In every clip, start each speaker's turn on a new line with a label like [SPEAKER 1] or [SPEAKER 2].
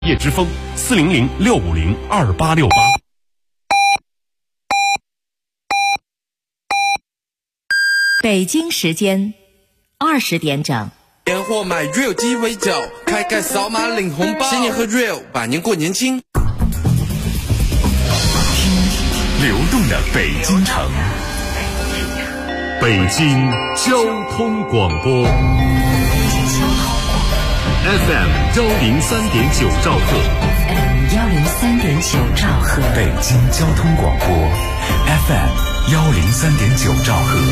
[SPEAKER 1] 业之风400-650-2868。
[SPEAKER 2] 北京时间20点整。
[SPEAKER 3] 年货买 real 鸡尾酒，开盖扫码领红包，新年喝 real， 百年过年轻。
[SPEAKER 1] 流动的北京城，北京交通广播 FM 103.9兆赫
[SPEAKER 2] 103.9兆赫，
[SPEAKER 4] 北京交通广播 FM 103.9兆赫。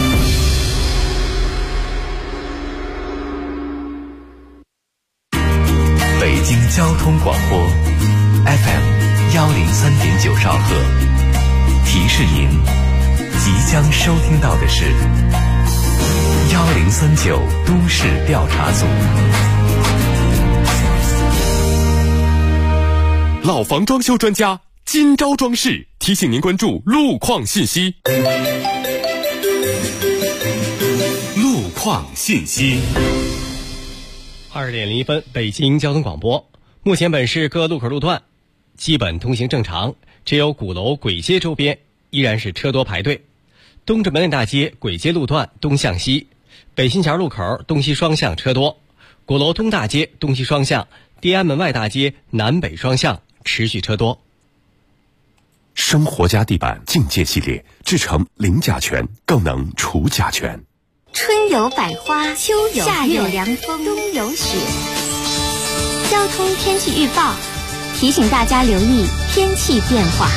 [SPEAKER 4] 北京交通广播 FM 103.9兆赫，提示您，即将收听到的是1039都市调查组。
[SPEAKER 1] 老房装修专家今朝装饰提醒您关注路况信息。路况信息。
[SPEAKER 5] 2点01分，北京交通广播。目前本市各路口路段基本通行正常，只有鼓楼簋街周边依然是车多排队。东直门内大街簋街路段东向西，北新桥路口东西双向车多，鼓楼东大街东西双向，地安门外大街南北双向持续车多。
[SPEAKER 1] 生活家地板境界系列制成零甲醛，更能除甲醛。
[SPEAKER 6] 春有百花，秋有夏有凉风，冬有雪。交通天气预报提醒大家留意天气变化。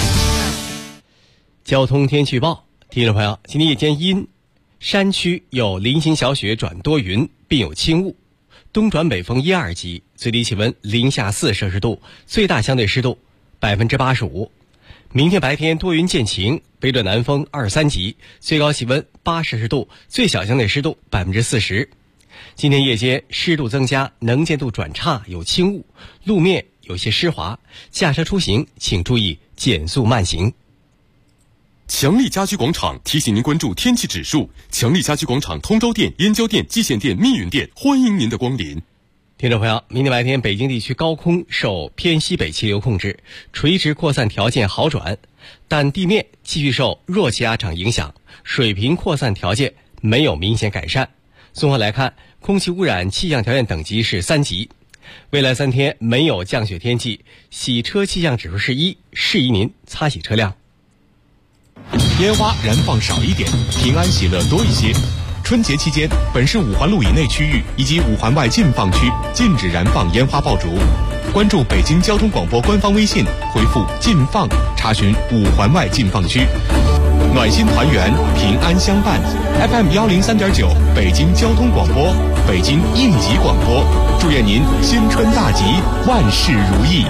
[SPEAKER 5] 交通天气预报，听众朋友，今天夜间阴，山区有零星小雪转多云，并有轻雾，东转北风1、2级，最低气温零下4摄氏度，最大相对湿度85%。明天白天多云见晴，北转南风2、3级，最高气温8摄氏度，最小相对湿度40%。今天夜间湿度增加，能见度转差，有轻雾，路面有些湿滑，驾车出行请注意减速慢行。
[SPEAKER 1] 强力家居广场提醒您关注天气指数。强力家居广场通州店、燕郊店、蓟县店、密云店欢迎您的光临。
[SPEAKER 5] 听众朋友，明天白天北京地区高空受偏西北气流控制，垂直扩散条件好转，但地面继续受弱气压场影响，水平扩散条件没有明显改善。综合来看，空气污染气象条件等级是3级。未来3天没有降雪天气，洗车气象指数是1，适宜您擦洗车辆。
[SPEAKER 7] 烟花燃放少一点，平安喜乐多一些。春节期间，本市5环路以内区域以及5环外禁放区禁止燃放烟花爆竹。关注北京交通广播官方微信，回复“禁放”查询5环外禁放区。暖心团圆，平安相伴。FM 103.9，北京交通广播，北京应急广播。祝愿您新春大吉，万事如意。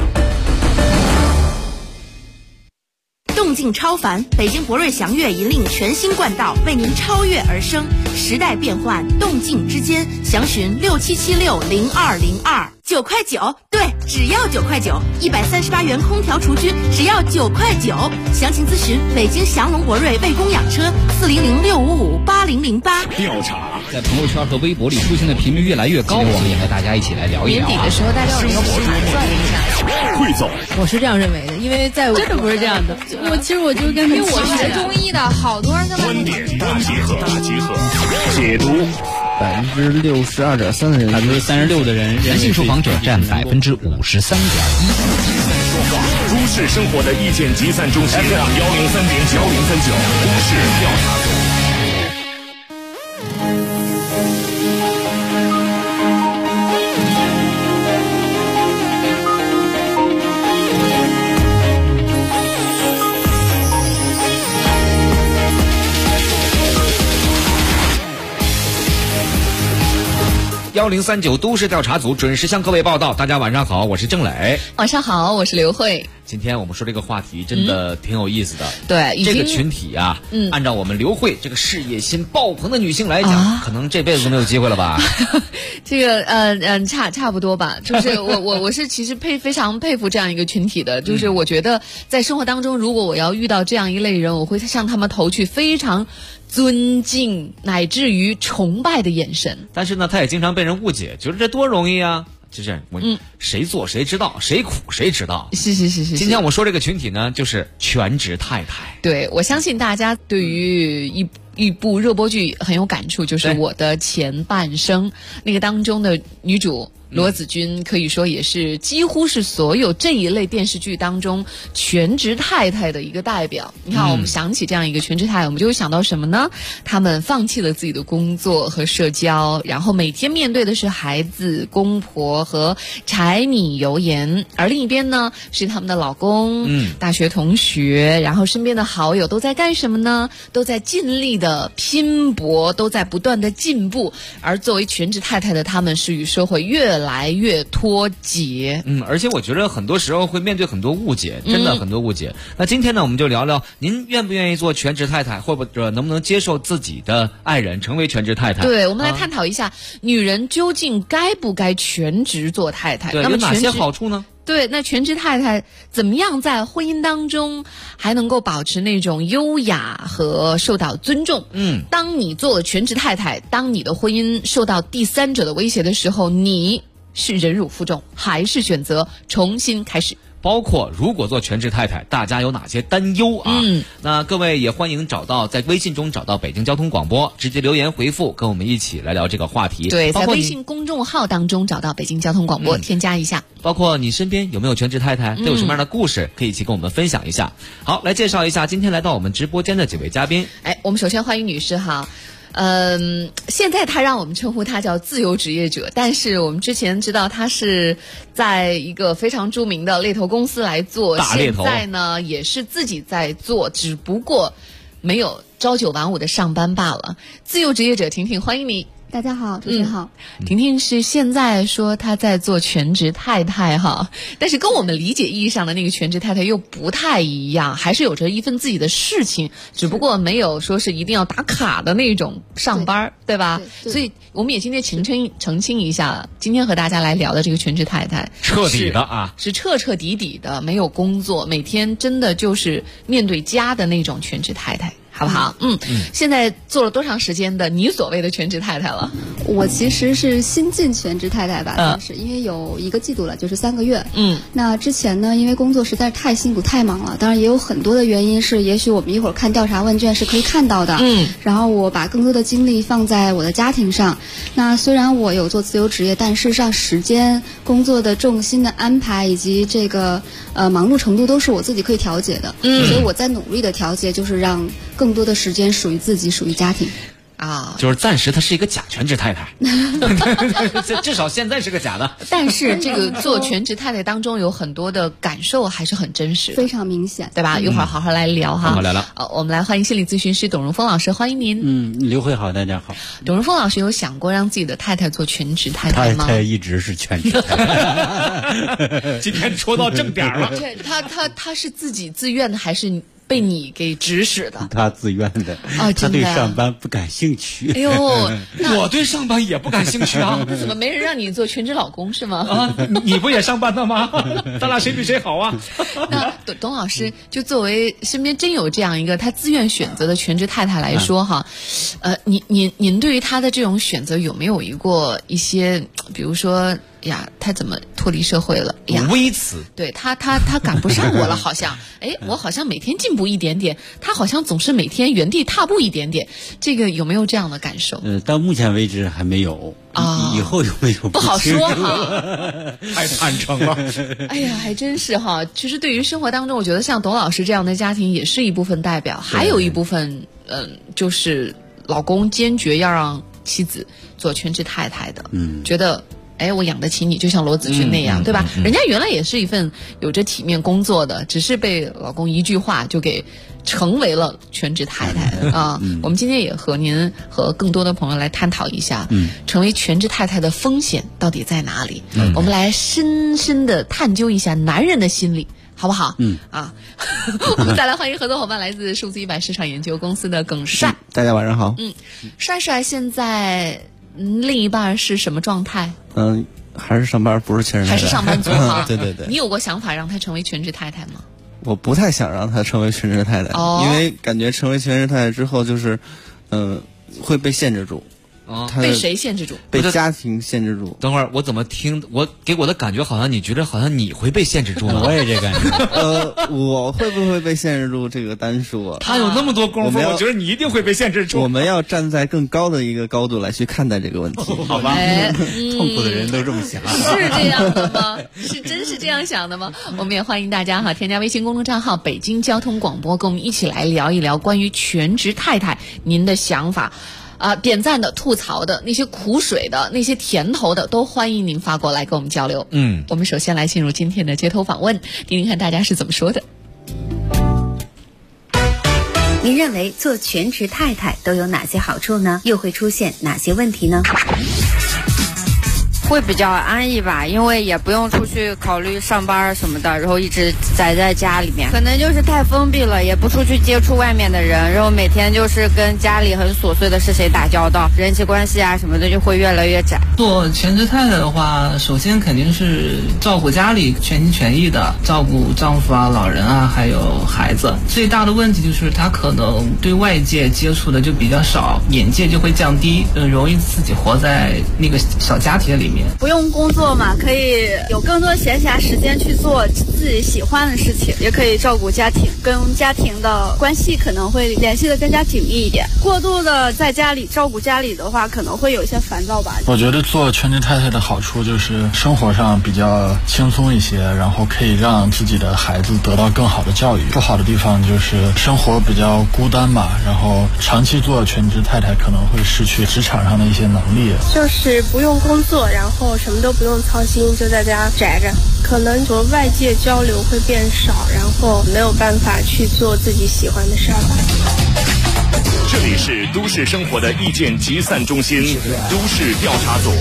[SPEAKER 8] 动静超凡，北京博瑞祥越引领全新冠道，为您超越而生。时代变换，动静之间，详询67760202，9块9，对，只要9块9，138元空调厨具只要9块9。详情咨询北京祥龙博瑞卫工养车400-655-8008。
[SPEAKER 9] 调查在朋友圈和微博里出现的频率越来越高，我们也和大家一起来聊一聊。
[SPEAKER 10] 年底的时候，大家有一个盘算一下。
[SPEAKER 1] 汇总，
[SPEAKER 10] 我是这样认为的，因为在
[SPEAKER 11] 真的不是这样的。其实我就跟因为
[SPEAKER 10] 我学中医的，好多人跟
[SPEAKER 1] 观点大集合，解读。
[SPEAKER 12] 62.3%的人
[SPEAKER 9] ，36%的人，男性受访者占53.1%。
[SPEAKER 1] 都市生活的意见集散中心 FM 103.9都市调查组。
[SPEAKER 9] 1039都市调查组准时向各位报道。大家晚上好，我是郑磊。
[SPEAKER 11] 晚上好，我是刘慧。
[SPEAKER 9] 今天我们说这个话题真的挺有意思的。
[SPEAKER 11] 对，
[SPEAKER 9] 这个群体啊，按照我们刘慧这个事业心爆棚的女性来讲，可能这辈子都没有机会了吧？
[SPEAKER 11] 这个差不多吧。就是我是其实非常佩服这样一个群体的。就是我觉得在生活当中，如果我要遇到这样一类人，我会向他们投去非常尊敬乃至于崇拜的眼神。
[SPEAKER 9] 但是呢，他也经常被人误解，觉得这多容易啊。 就是谁做谁知道，谁苦谁知道。
[SPEAKER 11] 是。
[SPEAKER 9] 今天我们说这个群体呢，就是全职太太。
[SPEAKER 11] 对，我相信大家对于一部热播剧很有感触，就是《我的前半生》那个当中的女主罗子君，可以说也是几乎是所有这一类电视剧当中全职太太的一个代表。你看，我们想起这样一个全职太太，我们就会想到什么呢？他们放弃了自己的工作和社交，然后每天面对的是孩子、公婆和柴米油盐，而另一边呢是他们的老公、大学同学，然后身边的好友都在干什么呢？都在尽力的拼搏，都在不断的进步。而作为全职太太的他们，是与社会越来越脱节。
[SPEAKER 9] 而且我觉得很多时候会面对很多误解，真的很多误解。那今天呢，我们就聊聊您愿不愿意做全职太太，或者能不能接受自己的爱人成为全职太太。
[SPEAKER 11] 对，我们来探讨一下，女人究竟该不该全职做太太？
[SPEAKER 9] 对，
[SPEAKER 11] 那么
[SPEAKER 9] 有哪些好处呢？
[SPEAKER 11] 对，那全职太太怎么样在婚姻当中还能够保持那种优雅和受到尊重？当你做了全职太太，当你的婚姻受到第三者的威胁的时候，你是忍辱负重，还是选择重新开始？
[SPEAKER 9] 包括如果做全职太太，大家有哪些担忧啊？那各位也欢迎在微信中找到北京交通广播，直接留言回复，跟我们一起来聊这个话题。
[SPEAKER 11] 对，在微信公众号当中找到北京交通广播，添加一下。
[SPEAKER 9] 包括你身边有没有全职太太，都有什么样的故事，可以一起跟我们分享一下。好，来介绍一下今天来到我们直播间的几位嘉宾。
[SPEAKER 11] 我们首先欢迎女士哈。现在他让我们称呼他叫自由职业者，但是我们之前知道他是在一个非常著名的猎头公司来做，
[SPEAKER 9] 大猎头。
[SPEAKER 11] 现在呢也是自己在做，只不过没有朝九晚五的上班罢了。自由职业者婷婷，欢迎你。
[SPEAKER 12] 大家好，主持人好。
[SPEAKER 11] 婷婷是现在说她在做全职太太哈，但是跟我们理解意义上的那个全职太太又不太一样，还是有着一份自己的事情，只不过没有说是一定要打卡的那种上班，对吧？所以我们也今天澄清一下，今天和大家来聊的这个全职太太，
[SPEAKER 9] 彻底的啊，
[SPEAKER 11] 是彻彻底底的没有工作，每天真的就是面对家的那种全职太太。好不好？现在做了多长时间的你所谓的全职太太了？
[SPEAKER 12] 我其实是新晋全职太太吧，算是，因为有1个季度了，就是3个月。那之前呢，因为工作实在是太辛苦太忙了，当然也有很多的原因是，也许我们一会儿看调查问卷是可以看到的。然后我把更多的精力放在我的家庭上。那虽然我有做自由职业，但事实上时间、工作的重心的安排以及这个忙碌程度都是我自己可以调节的。所以我在努力的调节，就是让更多的时间属于自己，属于家庭。
[SPEAKER 9] 就是暂时她是一个假全职太太，至少现在是个假的。
[SPEAKER 11] 但是这个做全职太太当中有很多的感受还是很真实的，
[SPEAKER 12] 非常明显，
[SPEAKER 11] 对吧？一会儿好好来聊哈。
[SPEAKER 9] 好聊聊。
[SPEAKER 11] 我们来欢迎心理咨询师董荣峰老师，欢迎您。
[SPEAKER 13] 刘慧好，大家好。
[SPEAKER 11] 董荣峰老师有想过让自己的太太做全职太太吗？
[SPEAKER 13] 太太一直是全职太太。
[SPEAKER 9] 今天说到正点了。
[SPEAKER 11] 对，他是自己自愿的还是被你给指使的？
[SPEAKER 13] 他自愿的。他对上班不感兴趣。
[SPEAKER 11] 哎呦，
[SPEAKER 9] 我对上班也不感兴趣啊。
[SPEAKER 11] 那怎么没人让你做全职老公是吗？
[SPEAKER 9] 你不也上班的吗？咱俩谁比谁好啊？
[SPEAKER 11] 那董老师就作为身边真有这样一个他自愿选择的全职太太来说哈，您对于他的这种选择有没有过一些，比如说呀，他怎么脱离社会了呀？
[SPEAKER 9] 微词。
[SPEAKER 11] 对他赶不上我了，好像。我好像每天进步一点点，他好像总是每天原地踏步一点点。这个有没有这样的感受？
[SPEAKER 13] 到目前为止还没有。以后有没有
[SPEAKER 11] 不好说哈。
[SPEAKER 9] 太坦诚了。
[SPEAKER 11] 哎呀，还真是哈。其实对于生活当中，我觉得像董老师这样的家庭也是一部分代表，还有一部分就是老公坚决要让妻子做全职太太的。觉得我养得起你，就像罗子君那样，对吧？人家原来也是一份有着体面工作的，只是被老公一句话就给成为了全职太太啊。我们今天也和您和更多的朋友来探讨一下，成为全职太太的风险到底在哪里？我们来深深的探究一下男人的心理，好不好？我们再来欢迎合作伙伴，来自数字100市场研究公司的耿帅。
[SPEAKER 14] 大家晚上好。
[SPEAKER 11] 帅帅现在另一半是什么状态？
[SPEAKER 14] 还是上班，不是全职太太，
[SPEAKER 11] 还是上班族哈。
[SPEAKER 14] 对。
[SPEAKER 11] 你有过想法让他成为全职太太吗？
[SPEAKER 14] 我不太想让他成为全职太太，因为感觉成为全职太太之后，就是会被限制住。
[SPEAKER 11] 被谁限制住？
[SPEAKER 14] 被家庭限制住。
[SPEAKER 9] 等会儿我怎么听，给我的感觉好像你觉得好像你会被限制住呢？
[SPEAKER 13] 我也这感
[SPEAKER 14] 觉。我会不会被限制住？这个单说。
[SPEAKER 9] 他有那么多功夫，我觉得你一定会被限制住。
[SPEAKER 14] 我们要站在更高的一个高度来去看待这个问题，
[SPEAKER 13] 好吧？痛苦的人都这么想。
[SPEAKER 11] 是这样的吗？真是这样想的吗？我们也欢迎大家添加微信公众账号北京交通广播，跟我们一起来聊一聊关于全职太太您的想法。点赞的、吐槽的、那些苦水的、那些甜头的，都欢迎您发过来跟我们交流。我们首先来进入今天的街头访问，听听看大家是怎么说的。
[SPEAKER 2] 您认为做全职太太都有哪些好处呢？又会出现哪些问题呢？
[SPEAKER 15] 会比较安逸吧，因为也不用出去考虑上班什么的，然后一直宅在家里面，可能就是太封闭了，也不出去接触外面的人，然后每天就是跟家里很琐碎的事情打交道，人际关系啊什么的就会越来越窄。
[SPEAKER 16] 做全职太太的话，首先肯定是照顾家里，全心全意的照顾丈夫啊、老人啊，还有孩子。最大的问题就是她可能对外界接触的就比较少，眼界就会降低，容易自己活在那个小家庭里面。
[SPEAKER 17] 不用工作嘛，可以有更多闲暇时间去做自己喜欢的事情，也可以照顾家庭，跟家庭的关系可能会联系的更加紧密一点。过度的在家里照顾家里的话，可能会有一些烦躁吧。
[SPEAKER 18] 我觉得做全职太太的好处就是生活上比较轻松一些，然后可以让自己的孩子得到更好的教育。不好的地方就是生活比较孤单嘛，然后长期做全职太太可能会失去职场上的一些能力。
[SPEAKER 19] 就是不用工作，然后什么都不用操心，就在家宅着，可能和外界交流会变少，然后没有办法去做自己喜欢的事儿吧。
[SPEAKER 20] 这里是都市生活的意见集散中心，都市调查组。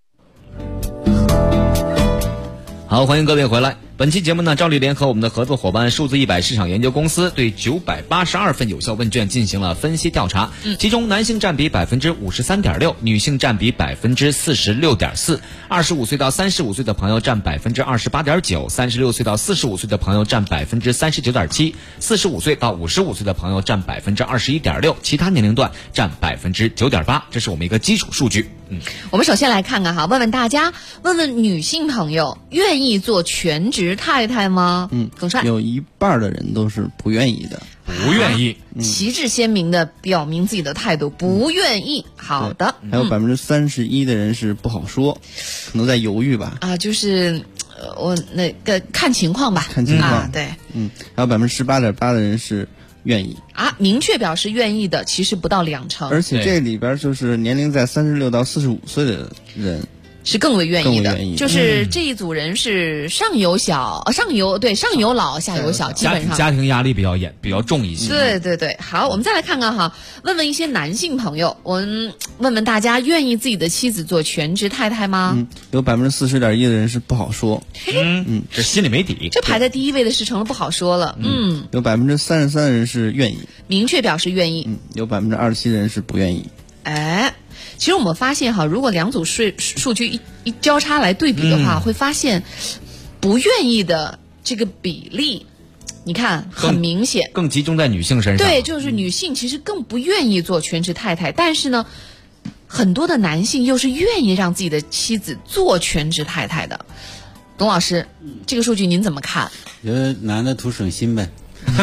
[SPEAKER 9] 好，欢迎各位回来。本期节目呢，赵丽联合我们的合作伙伴数字100市场研究公司对982份有效问卷进行了分析调查，其中男性占比53.6%，女性占比46.4%， 25岁到35岁的朋友占28.9%， 36岁到45岁的朋友占39.7%， 45岁到55岁的朋友占21.6%， 其他年龄段占9.8%，这是我们一个基础数据。
[SPEAKER 11] 我们首先来看看问问大家，问问女性朋友愿意做全职太太吗？耿帅，
[SPEAKER 14] 有一半的人都是不愿意的。
[SPEAKER 9] 不愿意，
[SPEAKER 11] 旗帜鲜明的表明自己的态度，不愿意。好的，
[SPEAKER 14] 还有31%的人是不好说，可能在犹豫吧。
[SPEAKER 11] 就是我那个看情况吧，
[SPEAKER 14] 看情况。
[SPEAKER 11] 对，
[SPEAKER 14] 还有18.8%的人是愿意
[SPEAKER 11] 明确表示愿意的，其实不到2成。
[SPEAKER 14] 而且这里边就是年龄在36到45岁的人。
[SPEAKER 11] 是更为愿意的，就是这一组人是上有老下有小，基本上
[SPEAKER 9] 家庭压力比较重一些。
[SPEAKER 11] 对，好，我们再来看看问问一些男性朋友，我们问问大家愿意自己的妻子做全职太太吗？
[SPEAKER 14] 有40.1%的人是不好说，
[SPEAKER 9] 这心里没底。
[SPEAKER 11] 这排在第一位的是成了不好说了，
[SPEAKER 14] 有33%的人是愿意，
[SPEAKER 11] 明确表示愿意，
[SPEAKER 14] 有27%的人是不愿意。
[SPEAKER 11] 其实我们发现如果两组数据一交叉来对比的话，会发现不愿意的这个比例，你看很明显，
[SPEAKER 9] 更集中在女性身上。
[SPEAKER 11] 对，就是女性其实更不愿意做全职太太，但是呢，很多的男性又是愿意让自己的妻子做全职太太的。董老师，这个数据您怎么看？
[SPEAKER 13] 我觉得男的图省心呗。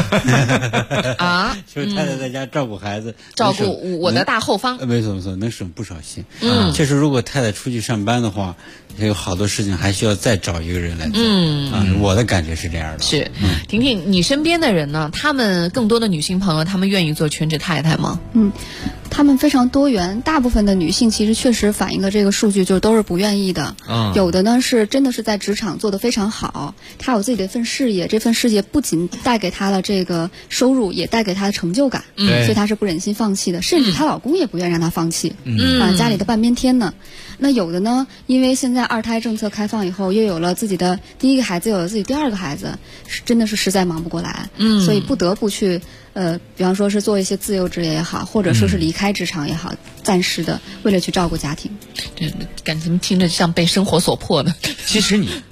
[SPEAKER 13] 就是太太在家照顾孩子，
[SPEAKER 11] 照顾我的大后方，
[SPEAKER 13] 没错，能省不少心。确实，如果太太出去上班的话，有好多事情还需要再找一个人来做。我的感觉是这样的。
[SPEAKER 11] 是，婷婷，你身边的人呢？他们更多的女性朋友，他们愿意做全职太太吗？
[SPEAKER 12] 他们非常多元，大部分的女性其实确实反映的这个数据就是都是不愿意的。有的呢是真的是在职场做得非常好，她有自己的一份事业，这份事业不仅带给她的这个收入，也带给她的成就感，所以她是不忍心放弃的，甚至她老公也不愿意让她放弃。家里的半边天呢。那有的呢，因为现在2胎政策开放以后，又有了自己的第一个孩子，有了自己第2个孩子，真的是实在忙不过来，所以不得不去比方说是做一些自由职业也好，或者说是离开职场也好，暂时的为了去照顾家庭。
[SPEAKER 11] 感觉怎么听着像被生活所迫呢？
[SPEAKER 9] 其实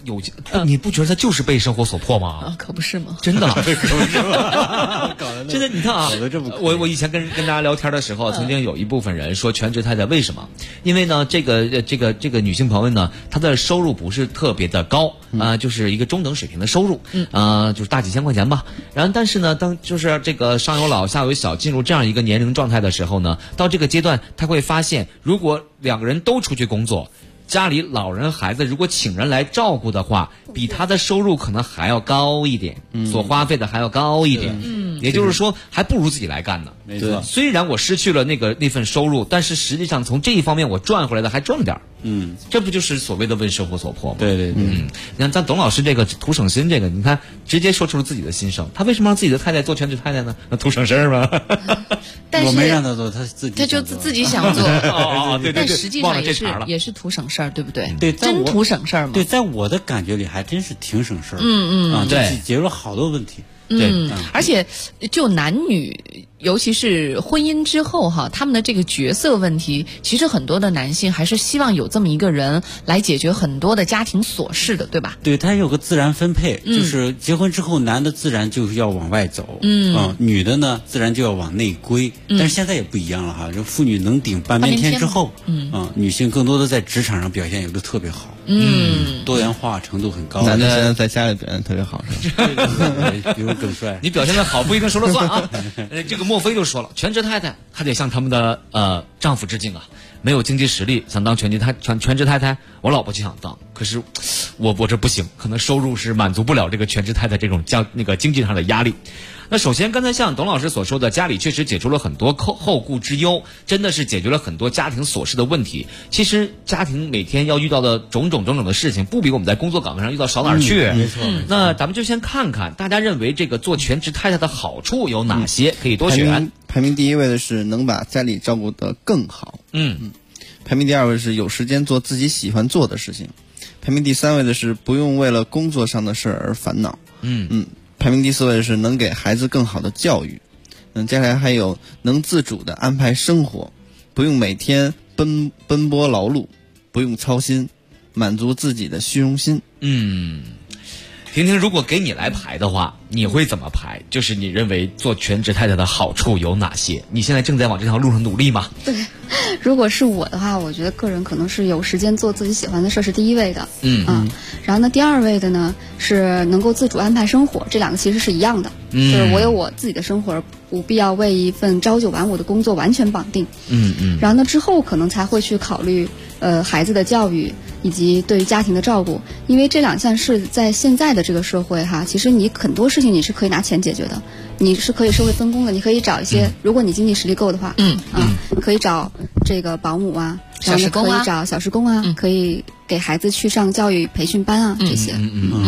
[SPEAKER 9] 有你不觉得他就是被生活所迫吗？
[SPEAKER 11] 啊，可不是吗？
[SPEAKER 9] 真的，
[SPEAKER 13] 可不是吗？
[SPEAKER 9] 真的，你看啊，我以前跟大家聊天的时候，曾经有一部分人说全职太太为什么？因为呢，这个女性朋友呢，她的收入不是特别的高就是一个中等水平的收入，就是大几千块钱吧。然后，但是呢，当就是这个上有老下有小，进入这样一个年龄状态的时候呢，到这个阶段，她会发现，如果两个人都出去工作，家里老人孩子如果请人来照顾的话，比他的收入可能还要高一点，所花费的还要高一点。也就是说，还不如自己来干呢。
[SPEAKER 13] 没错，
[SPEAKER 9] 虽然我失去了那份收入，但是实际上从这一方面我赚回来的还赚了点。这不就是所谓的为生活所迫吗？
[SPEAKER 13] 对对对。
[SPEAKER 9] 你看咱董老师这个图省心，这个你看直接说出了自己的心声。他为什么让自己的太太做全职太太呢？那图省事儿吗？
[SPEAKER 11] 但是
[SPEAKER 13] 我没让他做，他
[SPEAKER 11] 就自己想做。
[SPEAKER 9] 对，
[SPEAKER 11] 但实际上也是图省事儿，对不对？
[SPEAKER 13] 对，
[SPEAKER 11] 真图省事儿吗？
[SPEAKER 13] 对，在我的感觉里还真是挺省事儿。
[SPEAKER 9] 对，
[SPEAKER 13] 解决了好多问题。
[SPEAKER 9] 对，
[SPEAKER 11] 而且就男女，尤其是婚姻之后哈，他们的这个角色问题，其实很多的男性还是希望有这么一个人来解决很多的家庭琐事的，对吧？
[SPEAKER 13] 对，他有个自然分配，就是结婚之后，男的自然就是要往外走，女的呢自然就要往内归。但是现在也不一样了哈，这妇女能顶半边天之后，女性更多的在职场上表现有的特别好，多元化程度很高。
[SPEAKER 14] 男的现在在家里表现特别好，
[SPEAKER 13] 比如更帅。
[SPEAKER 9] 你表现的好不一定说了算啊。这个莫非就说了，全职太太还得向他们的丈夫致敬啊。没有经济实力想当全职太太，我老婆就想当，可是我这不行，可能收入是满足不了这个全职太太这种经济上的压力。那首先刚才像董老师所说的，家里确实解除了很多后顾之忧，真的是解决了很多家庭琐事的问题。其实家庭每天要遇到的种种的事情，不比我们在工作岗位上遇到少哪儿去。
[SPEAKER 13] 没错。
[SPEAKER 9] 那咱们就先看看大家认为这个做全职太太的好处有哪些，可以多选。
[SPEAKER 14] 排名第一位的是能把家里照顾得更好。排名第二位是有时间做自己喜欢做的事情。排名第三位的是不用为了工作上的事而烦恼。排名第四位的是能给孩子更好的教育。接下来还有能自主的安排生活，不用每天奔波劳碌，不用操心，满足自己的虚荣心。
[SPEAKER 9] 婷婷，如果给你来排的话，你会怎么排？就是你认为做全职太太的好处有哪些？你现在正在往这条路上努力吗？
[SPEAKER 12] 对，如果是我的话，我觉得个人可能是有时间做自己喜欢的事是第一位的。然后呢，第二位的呢是能够自主安排生活，这两个其实是一样的。就是我有我自己的生活，不必要为一份朝九晚五的工作完全绑定。然后呢，之后可能才会去考虑孩子的教育以及对于家庭的照顾，因为这两项是在现在的这个社会哈，其实你很多事情你是可以拿钱解决的，你是可以社会分工的，你可以找一些，如果你经济实力够的话，可以找这个保姆啊，
[SPEAKER 11] 小时工啊，
[SPEAKER 12] 可以找小时工啊，可以给孩子去上教育培训班啊，这些。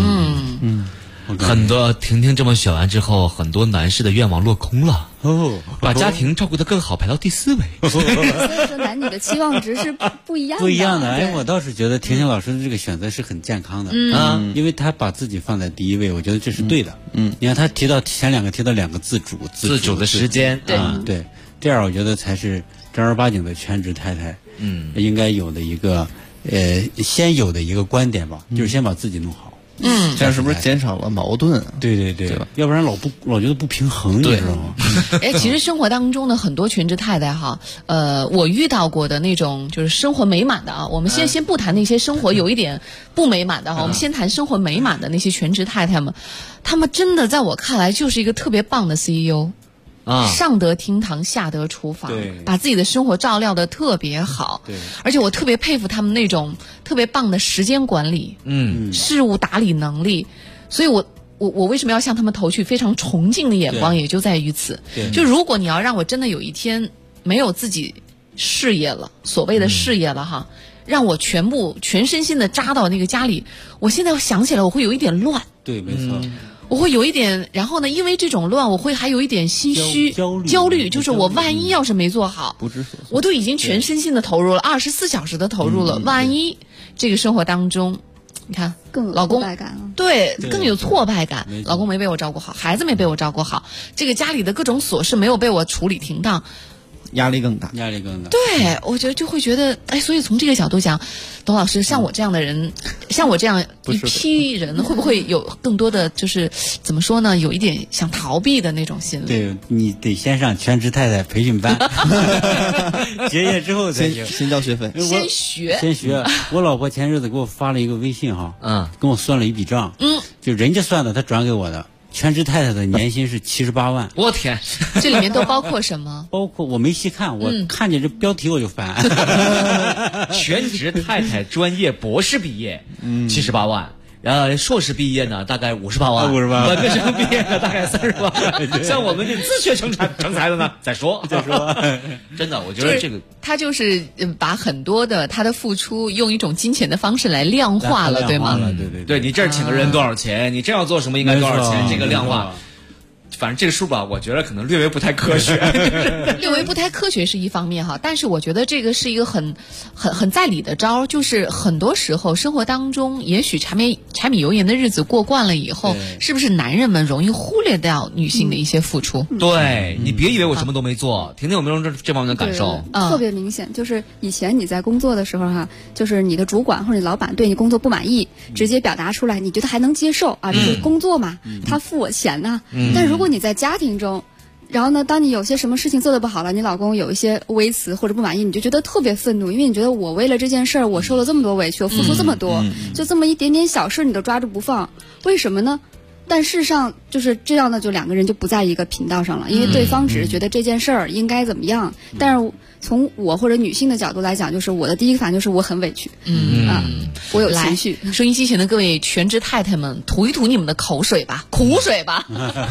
[SPEAKER 9] 很多婷婷这么选完之后，很多男士的愿望落空了把家庭照顾得更好排到第4位。
[SPEAKER 12] 所以说男女的期望值是不一样的。
[SPEAKER 13] 哎，我倒是觉得婷婷老师的这个选择是很健康的因为他把自己放在第一位，我觉得这是对的。你看他前两个提到两个自主
[SPEAKER 9] 的时间，
[SPEAKER 13] 对，这样我觉得才是正儿八经的全职太太应该有的一个先有的一个观点吧，就是先把自己弄好。
[SPEAKER 14] 这样是不是减少了矛盾啊？
[SPEAKER 13] 对，要不然老觉得不平衡，你知道吗？
[SPEAKER 11] 其实生活当中的很多全职太太哈，我遇到过的那种就是生活美满的啊，我们先不谈那些生活有一点不美满的哈，我们先谈生活美满的那些全职太太们，他们真的在我看来就是一个特别棒的 CEO。上得厅堂，下得厨房，把自己的生活照料得特别好。而且我特别佩服他们那种特别棒的时间管理，事务打理能力。所以我为什么要向他们投去非常崇敬的眼光，也就在于此。就如果你要让我真的有一天没有自己事业了，所谓的事业了哈，让我全身心的扎到那个家里，我现在想起来我会有一点乱。
[SPEAKER 13] 对，没错。
[SPEAKER 11] 我会有一点，然后呢，因为这种乱，我会还有一点心虚、焦虑，就是我万一要是没做好，我都已经全身心的投入了，24小时的投入了，万一这个生活当中，你看，老公对更有挫败感，老公没被我照顾好，孩子没被我照顾好，这个家里的各种琐事没有被我处理停当，
[SPEAKER 14] 压力更大。
[SPEAKER 11] 对，我觉得就会觉得，哎，所以从这个角度讲，董老师，像我这样的人，像我这样一批人，会不会有更多的就是怎么说呢？有一点想逃避的那种心理？
[SPEAKER 13] 对，你得先上全职太太培训班，结业之后再
[SPEAKER 14] 先交学费，
[SPEAKER 11] 先
[SPEAKER 13] 学。我老婆前日子给我发了一个微信哈，跟我算了一笔账，就人家算的，他转给我的。全职太太的年薪是78万，
[SPEAKER 9] 我天！
[SPEAKER 11] 这里面都包括什么？
[SPEAKER 13] 包括我没细看，我看见这标题我就翻。
[SPEAKER 9] 全职太太专业博士毕业，78万。然后硕士毕业呢，大概58万，58万；本科生毕业呢，大概30万。像我们这自学成才的呢，再说。真的，我觉得这个
[SPEAKER 11] 他就是把很多的他的付出用一种金钱的方式来量化了，对吗？
[SPEAKER 9] 对，你这儿请个人多少钱？你这样做什么应该多少钱？这个量化。反正这个数吧，我觉得可能略微不太科学。
[SPEAKER 11] 略微不太科学是一方面哈，但是我觉得这个是一个很在理的招，就是很多时候生活当中，也许柴米油盐的日子过惯了以后，是不是男人们容易忽略掉女性的一些付出？
[SPEAKER 9] 对，你别以为我什么都没做，婷婷有没有这方面的感受？
[SPEAKER 12] 特别明显，就是以前你在工作的时候哈，就是你的主管或者你老板对你工作不满意，直接表达出来，你觉得还能接受啊？这是工作嘛，他付我钱呢。但如果你在家庭中，然后呢，当你有些什么事情做得不好了，你老公有一些微词或者不满意，你就觉得特别愤怒，因为你觉得我为了这件事儿，我受了这么多委屈，我付出这么多，就这么一点点小事你都抓住不放，为什么呢？但事实上就是这样的，就两个人就不在一个频道上了，因为对方只是觉得这件事儿应该怎么样，但是从我或者女性的角度来讲，就是我的第一个反应就是我很委屈，我有情绪。
[SPEAKER 11] 收音机前的各位全职太太们，吐一吐你们的口水吧，苦水吧。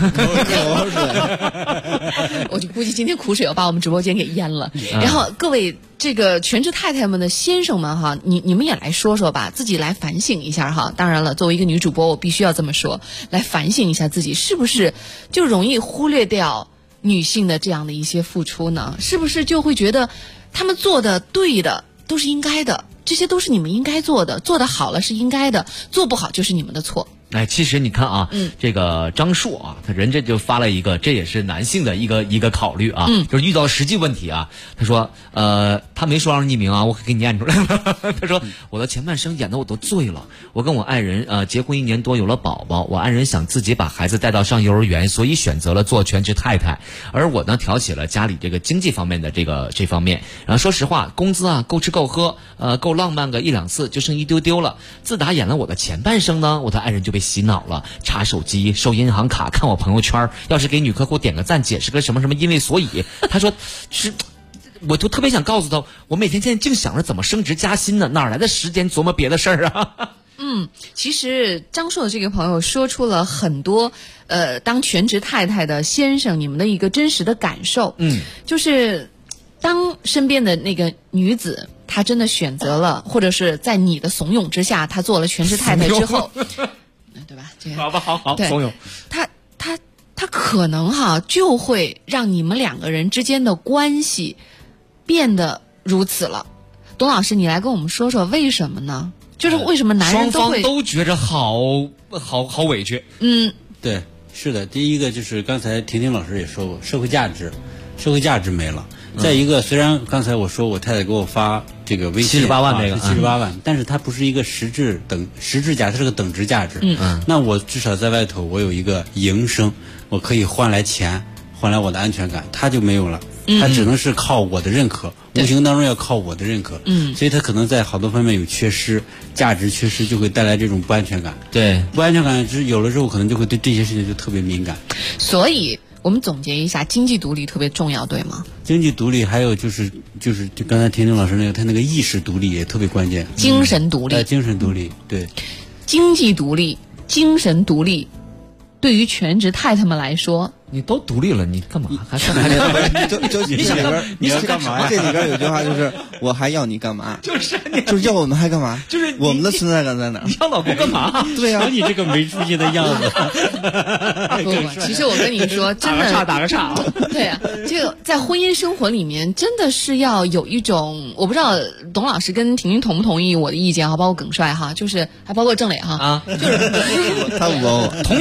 [SPEAKER 11] 我就估计今天苦水要把我们直播间给淹了。然后各位这个全职太太们的先生们哈，你们也来说说吧，自己来反省一下哈。当然了，作为一个女主播，我必须要这么说，来反省一下自己是不是就容易忽略掉女性的这样的一些付出呢？是不是就会觉得他们做的对的都是应该的，这些都是你们应该做的，做得好了是应该的，做不好就是你们的错。
[SPEAKER 9] 哎，其实你看啊，这个张硕啊，他人家就发了一个，这也是男性的一个考虑啊，就是遇到实际问题啊，他说，他没说让匿名啊，我可给你念出来了。他说我的前半生演的我都醉了，我跟我爱人结婚1年多有了宝宝，我爱人想自己把孩子带到上幼儿园，所以选择了做全职太太，而我呢挑起了家里这个经济方面的这方面。然后说实话，工资啊够吃够喝，够浪漫个1、2次，就剩一丢丢了。自打演了我的前半生呢，我的爱人就被洗脑了，查手机、收银行卡、看我朋友圈，要是给女客户点个赞，解释个什么什么因为所以，他说是。我就特别想告诉他，我每天现在净想着怎么升职加薪呢，哪来的时间琢磨别的事儿啊？
[SPEAKER 11] 其实张硕的这个朋友说出了很多，当全职太太的先生，你们的一个真实的感受。就是当身边的那个女子，她真的选择了，或者是在你的怂恿之下，她做了全职太太之后，对吧？这个
[SPEAKER 9] 好吧，好，怂恿。
[SPEAKER 11] 她可能就会让你们两个人之间的关系变得如此了。董老师，你来跟我们说说为什么呢？就是为什么男人
[SPEAKER 9] 双方都觉着好委屈？
[SPEAKER 13] 对，是的。第一个就是刚才婷婷老师也说过，社会价值没了。再一个，虽然刚才我说我太太给我发这个微信
[SPEAKER 9] 78万这个
[SPEAKER 13] 78万，但是它不是一个实质价，它是个等值价值。那我至少在外头我有一个营生，我可以换来钱，换来我的安全感，他就没有了。他只能是靠我的认可，无形当中要靠我的认可。所以他可能在好多方面有缺失，价值缺失就会带来这种不安全感。
[SPEAKER 9] 对，
[SPEAKER 13] 不安全感有了之后，可能就会对这些事情就特别敏感。
[SPEAKER 11] 所以我们总结一下，经济独立特别重要，对吗？
[SPEAKER 13] 经济独立，还有就刚才婷婷老师他那个意识独立也特别关键。
[SPEAKER 11] 精神独立，
[SPEAKER 13] 精神独立，对，
[SPEAKER 11] 经济独立，精神独立，对于全职太太们来说。
[SPEAKER 9] 你都独立了，你干嘛还干嘛？
[SPEAKER 14] 你要干嘛？这里边有句话就是我还要你干嘛？就是要我们还干嘛？就是我们的存在感在哪？
[SPEAKER 9] 你要老公干嘛？
[SPEAKER 14] 对呀，
[SPEAKER 13] 你这个没出息的样子。
[SPEAKER 11] 不，其实我跟你说，真的
[SPEAKER 9] 打个岔。
[SPEAKER 11] 对啊，这个在婚姻生活里面，真的是要有一种，我不知道董老师跟婷婷同不同意我的意见哈，包括耿帅哈，就是还包括郑磊哈，就是
[SPEAKER 14] 他不包我
[SPEAKER 9] 同意。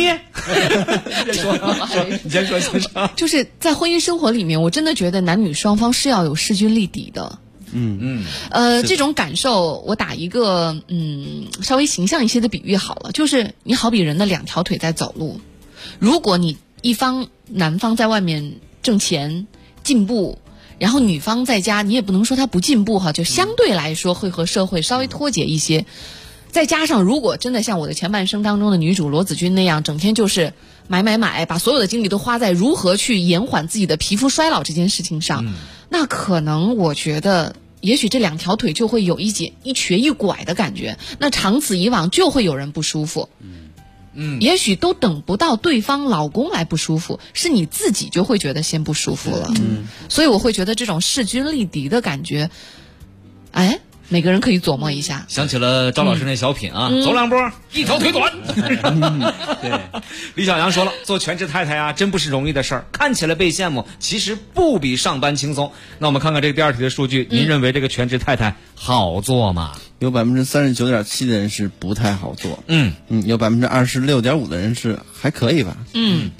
[SPEAKER 9] 你先说。
[SPEAKER 11] 就是在婚姻生活里面，我真的觉得男女双方是要有势均力敌的。这种感受，我打一个稍微形象一些的比喻好了，就是你好比人的两条腿在走路，如果你男方在外面挣钱进步，然后女方在家，你也不能说她不进步哈，就相对来说会和社会稍微脱节一些。再加上如果真的像我的前半生当中的女主罗子君那样，整天就是买，把所有的精力都花在如何去延缓自己的皮肤衰老这件事情上，那可能我觉得也许这两条腿就会有一瘸一拐的感觉，那长此以往就会有人不舒服。也许都等不到对方老公来不舒服，是你自己就会觉得先不舒服了。所以我会觉得这种势均力敌的感觉，每个人可以琢磨一下。
[SPEAKER 9] 想起了赵老师那小品啊，走两波，一条腿短。对，李小阳说了，做全职太太啊，真不是容易的事儿。看起来被羡慕，其实不比上班轻松。那我们看看这个第二题的数据，您认为这个全职太太好做吗？
[SPEAKER 14] 有39.7%的人是不太好做。有26.5%的人是还可以吧。有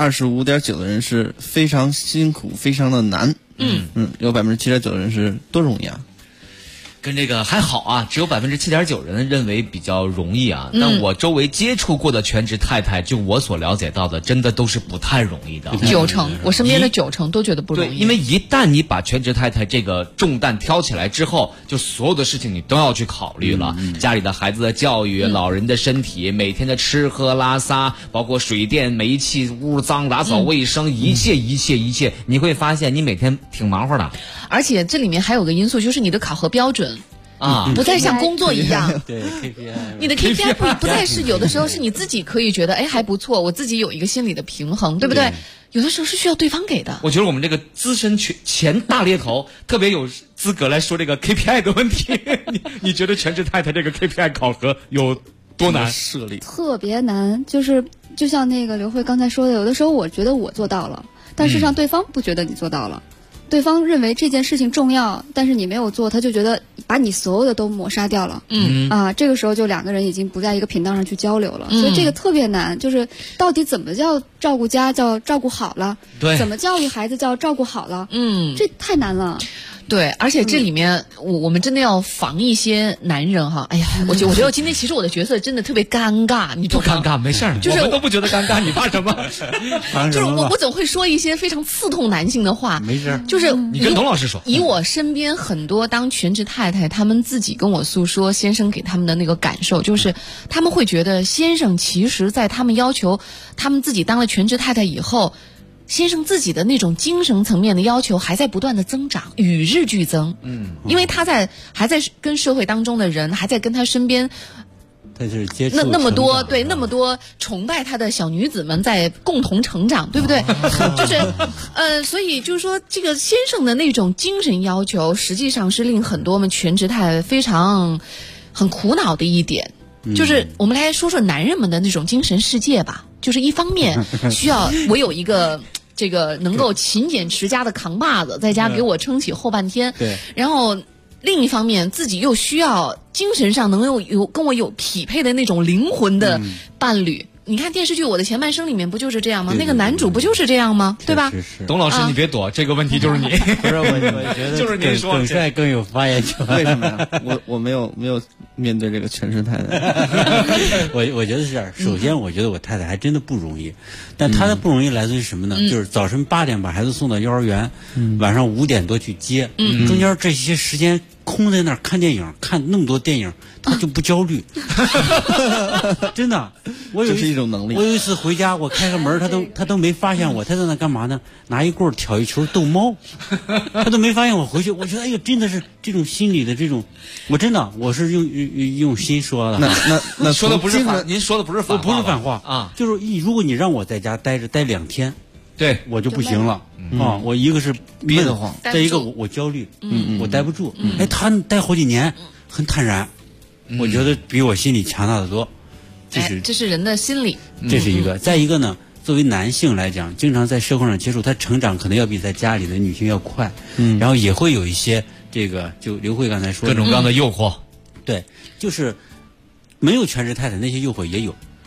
[SPEAKER 14] 25.9%的人是非常辛苦，非常的难。有7.9%的人是多容易啊。
[SPEAKER 9] 跟这个还好啊，只有7.9%人认为比较容易啊。但我周围接触过的全职太太，就我所了解到的，真的都是不太容易的。
[SPEAKER 11] 90%，我身边的90%都觉得不容易。
[SPEAKER 9] 对，因为一旦你把全职太太这个重担挑起来之后，就所有的事情你都要去考虑了。家里的孩子的教育，老人的身体，每天的吃喝拉撒，包括水电煤气、污脏打扫卫生，一切，你会发现你每天挺忙活的。
[SPEAKER 11] 而且这里面还有个因素，就是你的考核标准不再像工作一样。
[SPEAKER 13] 对 KPI，
[SPEAKER 11] 你的 KPI 不再是有的时候是你自己可以觉得还不错，我自己有一个心理的平衡，对不对？有的时候是需要对方给的。
[SPEAKER 9] 我觉得我们这个资深前大猎头特别有资格来说这个 KPI 的问题。你觉得全职太太这个 KPI 考核有多难
[SPEAKER 14] 设立？
[SPEAKER 12] 特别难，就像那个刘慧刚才说的，有的时候我觉得我做到了，但事实上对方不觉得你做到了。对方认为这件事情重要，但是你没有做，他就觉得把你所有的都抹杀掉了。这个时候就两个人已经不在一个频道上去交流了，所以这个特别难。就是到底怎么叫照顾家，叫照顾好了？对，怎么教育孩子叫照顾好了？这太难了。
[SPEAKER 11] 对，而且这里面我们真的要防一些男人哈。哎呀，我觉得今天其实我的角色真的特别尴尬，你
[SPEAKER 9] 不尴尬没事儿，就是我们都不觉得尴尬，你怕什么？
[SPEAKER 11] 就是我总会说一些非常刺痛男性的话。
[SPEAKER 13] 没事，
[SPEAKER 11] 就是
[SPEAKER 9] 你跟董老师说。
[SPEAKER 11] 以我身边很多当全职太太，他们自己跟我诉说先生给他们的那个感受，就是他们会觉得先生其实在他们要求他们自己当了全职太太以后，先生自己的那种精神层面的要求还在不断的增长，与日俱增。因为他还在跟社会当中的人，还在跟他身边，
[SPEAKER 13] 他是接触
[SPEAKER 11] 那么多那么多崇拜他的小女子们在共同成长，对不对？就是所以就是说，这个先生的那种精神要求，实际上是令很多我们全职太太很苦恼的一点。就是我们来说说男人们的那种精神世界吧。就是一方面需要我有一个这个能够勤俭持家的扛把子，在家给我撑起后半天。
[SPEAKER 13] 对，
[SPEAKER 11] 然后另一方面自己又需要精神上能有跟我有匹配的那种灵魂的伴侣。你看电视剧《我的前半生》里面不就是这样吗？那个男主不就是这样吗？对吧？
[SPEAKER 9] 董老师，你别躲，这个问题就是你。
[SPEAKER 13] 不是我觉得
[SPEAKER 9] 就是您说，
[SPEAKER 13] 耿帅更有发言权。
[SPEAKER 14] 为什么呀？我没有面对这个全职太太。
[SPEAKER 13] 我觉得是这样。首先，我觉得我太太还真的不容易，但她的不容易来自于什么呢？就是早晨8点把孩子送到幼儿园，晚上5点多去接，中间这些时间空在那儿看电影，看那么多电影，他就不焦虑。真的，
[SPEAKER 14] 这是一种能力。
[SPEAKER 13] 我有一次回家，我开个门，他都没发现我，他在那干嘛呢？拿一棍挑一球逗猫，他都没发现我回去。我觉得哎呀，真的是这种心理的这种，我是用心说的。
[SPEAKER 14] 那
[SPEAKER 9] 说的不是反，您说的不是反话，
[SPEAKER 13] 不是反话
[SPEAKER 9] 啊，
[SPEAKER 13] 就是如果你让我在家待2天。
[SPEAKER 9] 对，
[SPEAKER 13] 我就不行了啊！我一个是
[SPEAKER 14] 憋得慌，
[SPEAKER 13] 再一个我焦虑，我待不住。他待好几年，很坦然，我觉得比我心理强大的多。
[SPEAKER 11] 这是人的心理，
[SPEAKER 13] 这是一个。再一个呢，作为男性来讲，经常在社会上接触，他成长可能要比在家里的女性要快。然后也会有一些这个，就刘慧刚才说
[SPEAKER 9] 各种各样的诱惑。
[SPEAKER 13] 对，就是没有全职太太那些诱惑也有。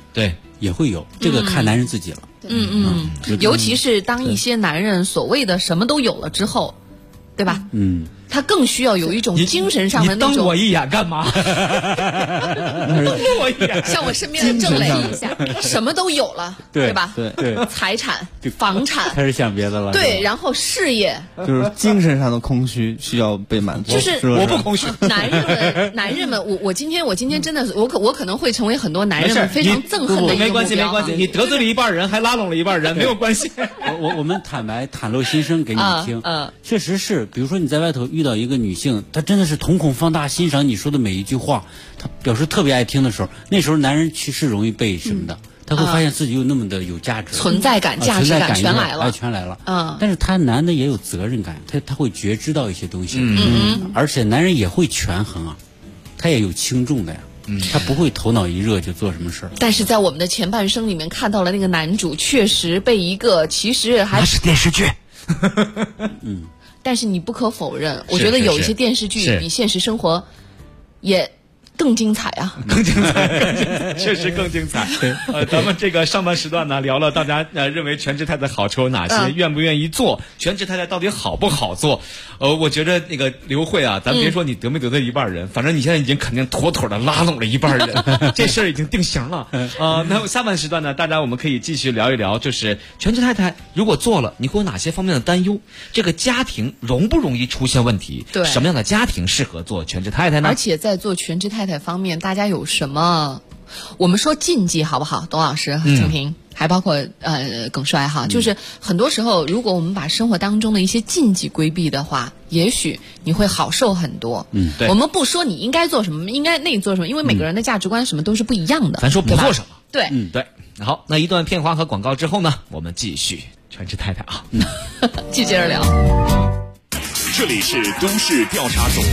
[SPEAKER 9] 对，
[SPEAKER 13] 也会有，这个看男人自己了。
[SPEAKER 11] 尤其是当一些男人所谓的什么都有了之后，对吧？他更需要有一种精神上的那种。
[SPEAKER 9] 你瞪我一眼干嘛？瞪
[SPEAKER 11] 我一眼，向我身边的郑磊一下，什么都有了，对吧？
[SPEAKER 13] 对，
[SPEAKER 11] 财产、房产，
[SPEAKER 13] 开始想别的了。
[SPEAKER 11] 对，然后事业，
[SPEAKER 14] 就是精神上的空虚需要被满足。
[SPEAKER 11] 就是
[SPEAKER 9] 我不空虚。
[SPEAKER 11] 男人们，我今天真的是，我可能会成为很多男人们非常憎恨的一个目标。
[SPEAKER 9] 没关系，你得罪了一半人，还拉拢了一半人，没有关系。
[SPEAKER 13] 我们坦白袒露心声给你听，确实是，比如说你在外头遇到一个女性，她真的是瞳孔放大欣赏你说的每一句话，她表示特别爱听的时候，那时候男人其实容易被什么的，他会发现自己又那么的有价值，
[SPEAKER 11] 存在感、价值感全来了，
[SPEAKER 13] 全来了。但是他男的也有责任感，他会觉知到一些东西，而且男人也会权衡啊，他也有轻重的呀。他不会头脑一热就做什么事儿。
[SPEAKER 11] 但是在我们的前半生里面看到了那个男主确实被一个其实还
[SPEAKER 9] 是电视剧，
[SPEAKER 11] 但是你不可否认，我觉得有一些电视剧比现实生活也更精彩啊，
[SPEAKER 9] 更精彩，确实更精彩。咱们这个上半时段呢，聊了大家认为全职太太好处有哪些，愿不愿意做，全职太太到底好不好做？我觉得那个刘慧啊，咱别说你得没得罪一半人，反正你现在已经肯定妥妥的拉拢了一半人，这事儿已经定型了。那下半时段呢，大家我们可以继续聊一聊，就是全职太太如果做了，你会有哪些方面的担忧？这个家庭容不容易出现问题？
[SPEAKER 11] 对，
[SPEAKER 9] 什么样的家庭适合做全职太太呢？
[SPEAKER 11] 而且在做全职太太方面，大家有什么？我们说禁忌好不好？董老师、程平，还包括耿帅哈，就是很多时候，如果我们把生活当中的一些禁忌规避的话，也许你会好受很多。
[SPEAKER 9] 对。
[SPEAKER 11] 我们不说你应该做什么，应该那做什么，因为每个人的价值观什么都是不一样的。
[SPEAKER 9] 咱说不做什么。
[SPEAKER 11] 对。
[SPEAKER 9] 对。好，那一段片花和广告之后呢，我们继续全职太太啊，
[SPEAKER 11] 继续接着聊。
[SPEAKER 20] 这里是都市调查组。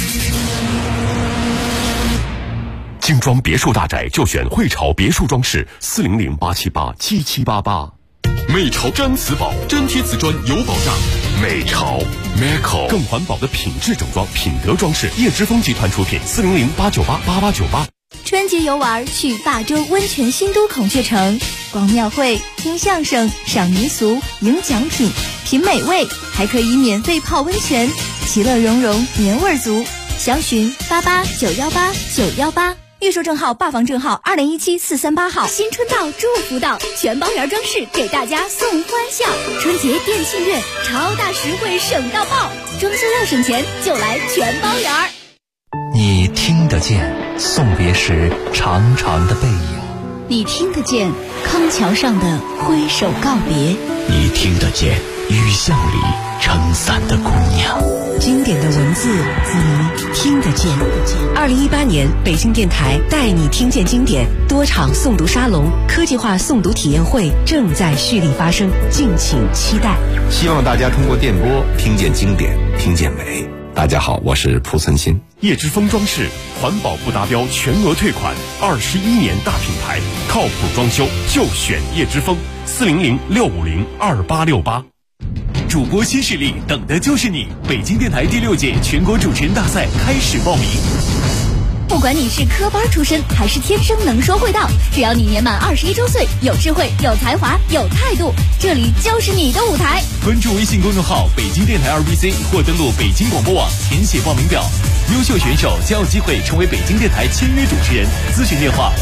[SPEAKER 1] 精装别墅大宅就选汇潮别墅装饰，400-878-7788。美潮毡瓷宝，粘贴瓷砖有保障。美潮 Meco 更环保的品质整装，品德装饰，叶之峰集团出品，400-898-8898。
[SPEAKER 6] 春节游玩去霸州温泉新都孔雀城，逛庙会、听相声、赏民俗、赢奖品、品美味，还可以免费泡温泉，其乐融融，年味足。详询88918918。预售证号、霸房证号2017-438号。新春到，祝福到，全包园装饰给大家送欢笑。春节店庆月，超大实惠，省到爆！装修要省钱，就来全包园。
[SPEAKER 4] 你听得见送别时长长的背影，
[SPEAKER 6] 你听得见康桥上的挥手告别，
[SPEAKER 4] 你听得见雨巷里撑伞的姑娘。
[SPEAKER 21] 经典的文字，你听得见。2018年，北京电台带你听见经典多场诵读沙龙、科技化诵读体验会正在蓄力发生，敬请期待。
[SPEAKER 22] 希望大家通过电波听见经典，听见美。大家好，我是蒲存昕。
[SPEAKER 1] 叶之峰装饰环保不达标全额退款，21年大品牌，靠谱装修就选叶之峰，400-650-2868。
[SPEAKER 23] 主播新势力，等的就是你！北京电台第6届全国主持人大赛开始报名。
[SPEAKER 6] 不管你是科班出身还是天生能说会道，只要你年满21周岁，有智慧、有才华、有态度，这里就是你的舞台。
[SPEAKER 23] 关注微信公众号北京电台2BC 或登录北京广播网填写报名表，优秀选手将有机会成为北京电台签约主持人。咨询电话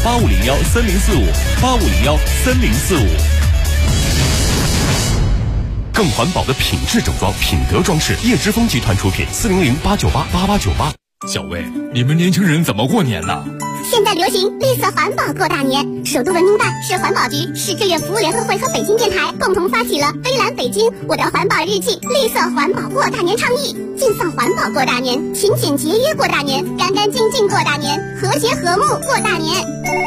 [SPEAKER 23] 8501-3045，8501-3045。
[SPEAKER 1] 更环保的品质整装，品德装饰，叶之峰集团出品，400-898-8898。
[SPEAKER 23] 小魏，你们年轻人怎么过年呢？
[SPEAKER 24] 现在流行绿色环保过大年，首都文明办、市环保局、市志愿服务联合会和北京电台共同发起了“微蓝北京，我的环保日记”绿色环保过大年倡议，尽放环保过大年，勤俭节约过大年，干干净净过大年，和谐和睦过大年。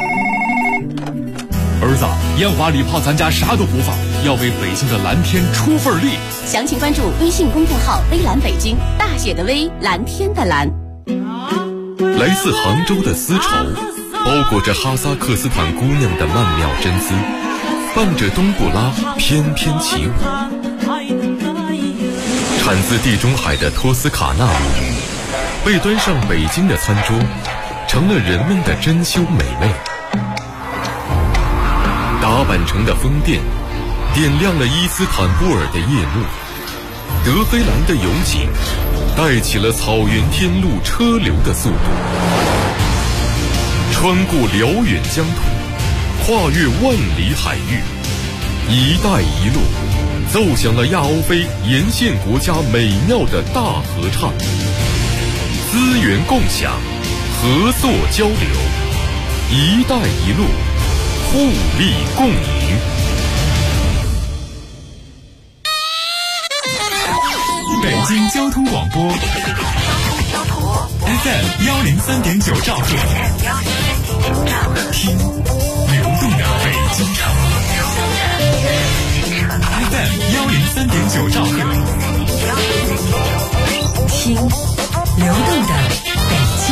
[SPEAKER 23] 儿子，烟花礼炮咱家啥都不放，要为北京的蓝天出份力。
[SPEAKER 21] 详情关注微信公众号“微蓝北京”，大写的微，蓝天的蓝。
[SPEAKER 1] 来自杭州的丝绸，包裹着哈萨克斯坦姑娘的曼妙真姿，伴着冬不拉翩翩起舞。产自地中海的托斯卡纳母语，被端上北京的餐桌，成了人们的珍馐美味。 甲板城的风电点亮了伊斯坦布尔的夜幕，德黑兰的勇景带起了草原天路车流的速度，穿过辽远疆土，跨越万里海域，一带一路奏响了亚欧非沿线国家美妙的大合唱，资源共享，合作交流，一带一路，互利共赢。
[SPEAKER 23] 北京交通广播 FM 103.9兆赫，听流动的北京城。FM 103.9兆赫，
[SPEAKER 21] 听流动的北京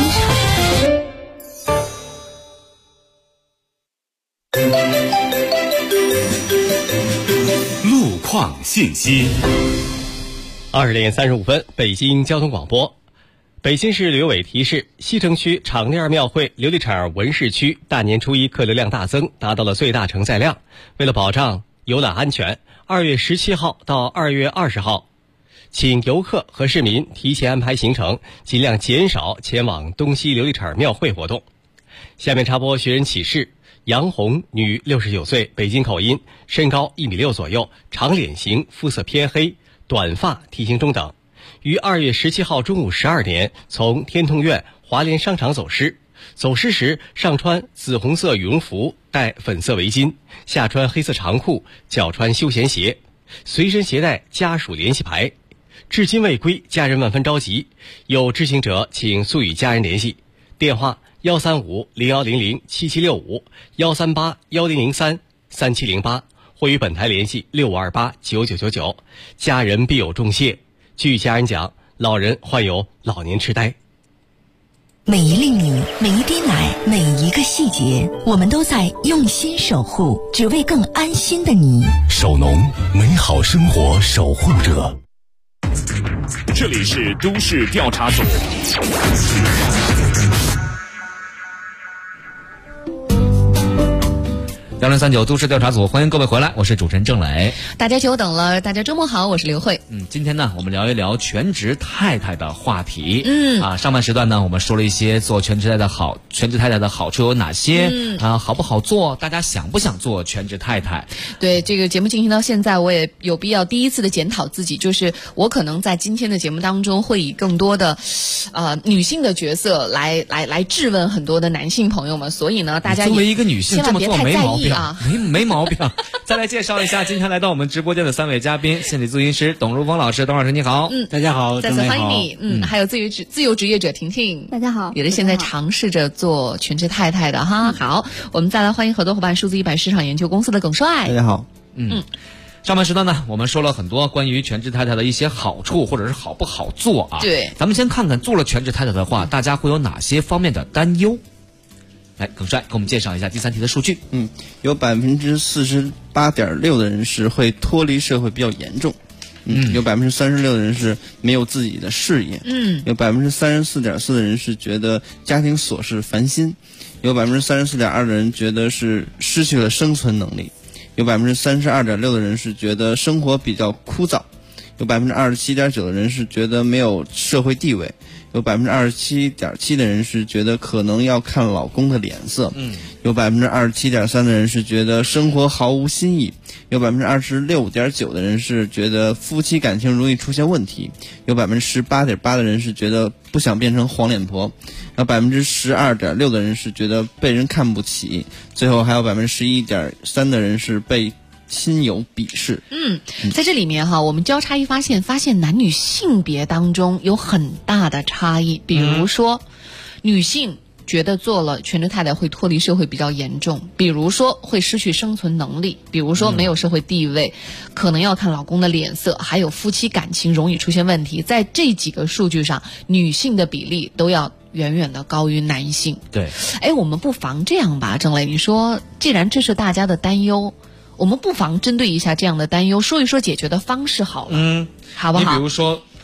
[SPEAKER 23] 城。路况信息。
[SPEAKER 3] 20点35分，北京交通广播。北京市旅游委提示，西城区场地二庙会琉璃厂文市区大年初一客流量大增，达到了最大承载量。为了保障游览安全，2月17号到2月20号，请游客和市民提前安排行程，尽量减少前往东西琉璃厂庙会活动。下面插播学人启事。杨红，女，69岁，北京口音，身高1.6米左右，长脸型，肤色偏黑，短发，体型中等。于2月17号中午12点从天通苑华联商场走失。走失时上穿紫红色羽绒服，戴粉色围巾，下穿黑色长裤，脚穿休闲鞋，随身携带家属联系牌。至今未归，家人万分着急，有知情者请速与家人联系。电话135-0100-7765 138-1003-3708，或与本台联系6528-9999。家人必有重谢。据家人讲，老人患有老年痴呆。
[SPEAKER 21] 每一粒米，每一滴奶，每一个细节，我们都在用心守护，只为更安心的你。
[SPEAKER 23] 守农，美好生活守护者。
[SPEAKER 20] 这里是都市调查组。
[SPEAKER 9] 1039都市调查组，欢迎各位回来，我是主持人郑磊。
[SPEAKER 11] 大家久等了，大家周末好，我是刘慧。
[SPEAKER 9] 今天呢，我们聊一聊全职太太的话题。上半时段呢，我们说了一些做全职太太的好处有哪些，好不好做，大家想不想做全职太太？
[SPEAKER 11] 对，这个节目进行到现在，我也有必要第一次的检讨自己，就是我可能在今天的节目当中会以更多的女性的角色来质问很多的男性朋友们，所以呢，大家
[SPEAKER 9] 作为一个女性
[SPEAKER 11] 千万别太在意。
[SPEAKER 9] 没毛病。再来介绍一下今天来到我们直播间的3位嘉宾：心理咨询师董如峰老师。董老师你好。
[SPEAKER 13] 大家好，
[SPEAKER 11] 再次欢迎你。还有自由职业者婷婷。
[SPEAKER 12] 大家好，
[SPEAKER 11] 也是现在尝试着做全职太太的哈。好，我们再来欢迎合作伙伴数字100市场研究公司的耿帅。
[SPEAKER 14] 大家好。
[SPEAKER 9] 上半时段呢，我们说了很多关于全职太太的一些好处，或者是好不好做啊。
[SPEAKER 11] 对，
[SPEAKER 9] 咱们先看看做了全职太太的话，大家会有哪些方面的担忧。来，耿帅给我们介绍一下第3题的数据。
[SPEAKER 14] 有48.6%的人是会脱离社会比较严重。有36%的人是没有自己的事业。有34.4%的人是觉得家庭琐事烦心。有34.2%的人觉得是失去了生存能力。有32.6%的人是觉得生活比较枯燥。有27.9%的人是觉得没有社会地位。有27.7%的人是觉得可能要看老公的脸色。有27.3%的人是觉得生活毫无新意。有26.9%的人是觉得夫妻感情容易出现问题。有18.8%的人是觉得不想变成黄脸婆。有12.6%的人是觉得被人看不起。最后还有11.3%的人是被亲友鄙视。
[SPEAKER 11] 在这里面哈，我们交叉一发现男女性别当中有很大的差异。比如说，女性觉得做了全职太太会脱离社会比较严重，比如说会失去生存能力，比如说没有社会地位，可能要看老公的脸色，还有夫妻感情容易出现问题。在这几个数据上，女性的比例都要远远的高于男性。
[SPEAKER 9] 对，
[SPEAKER 11] 我们不妨这样吧，郑磊，你说既然这是大家的担忧，我们不妨针对一下这样的担忧，说一说解决的方式好了。好不好？
[SPEAKER 9] 你比如说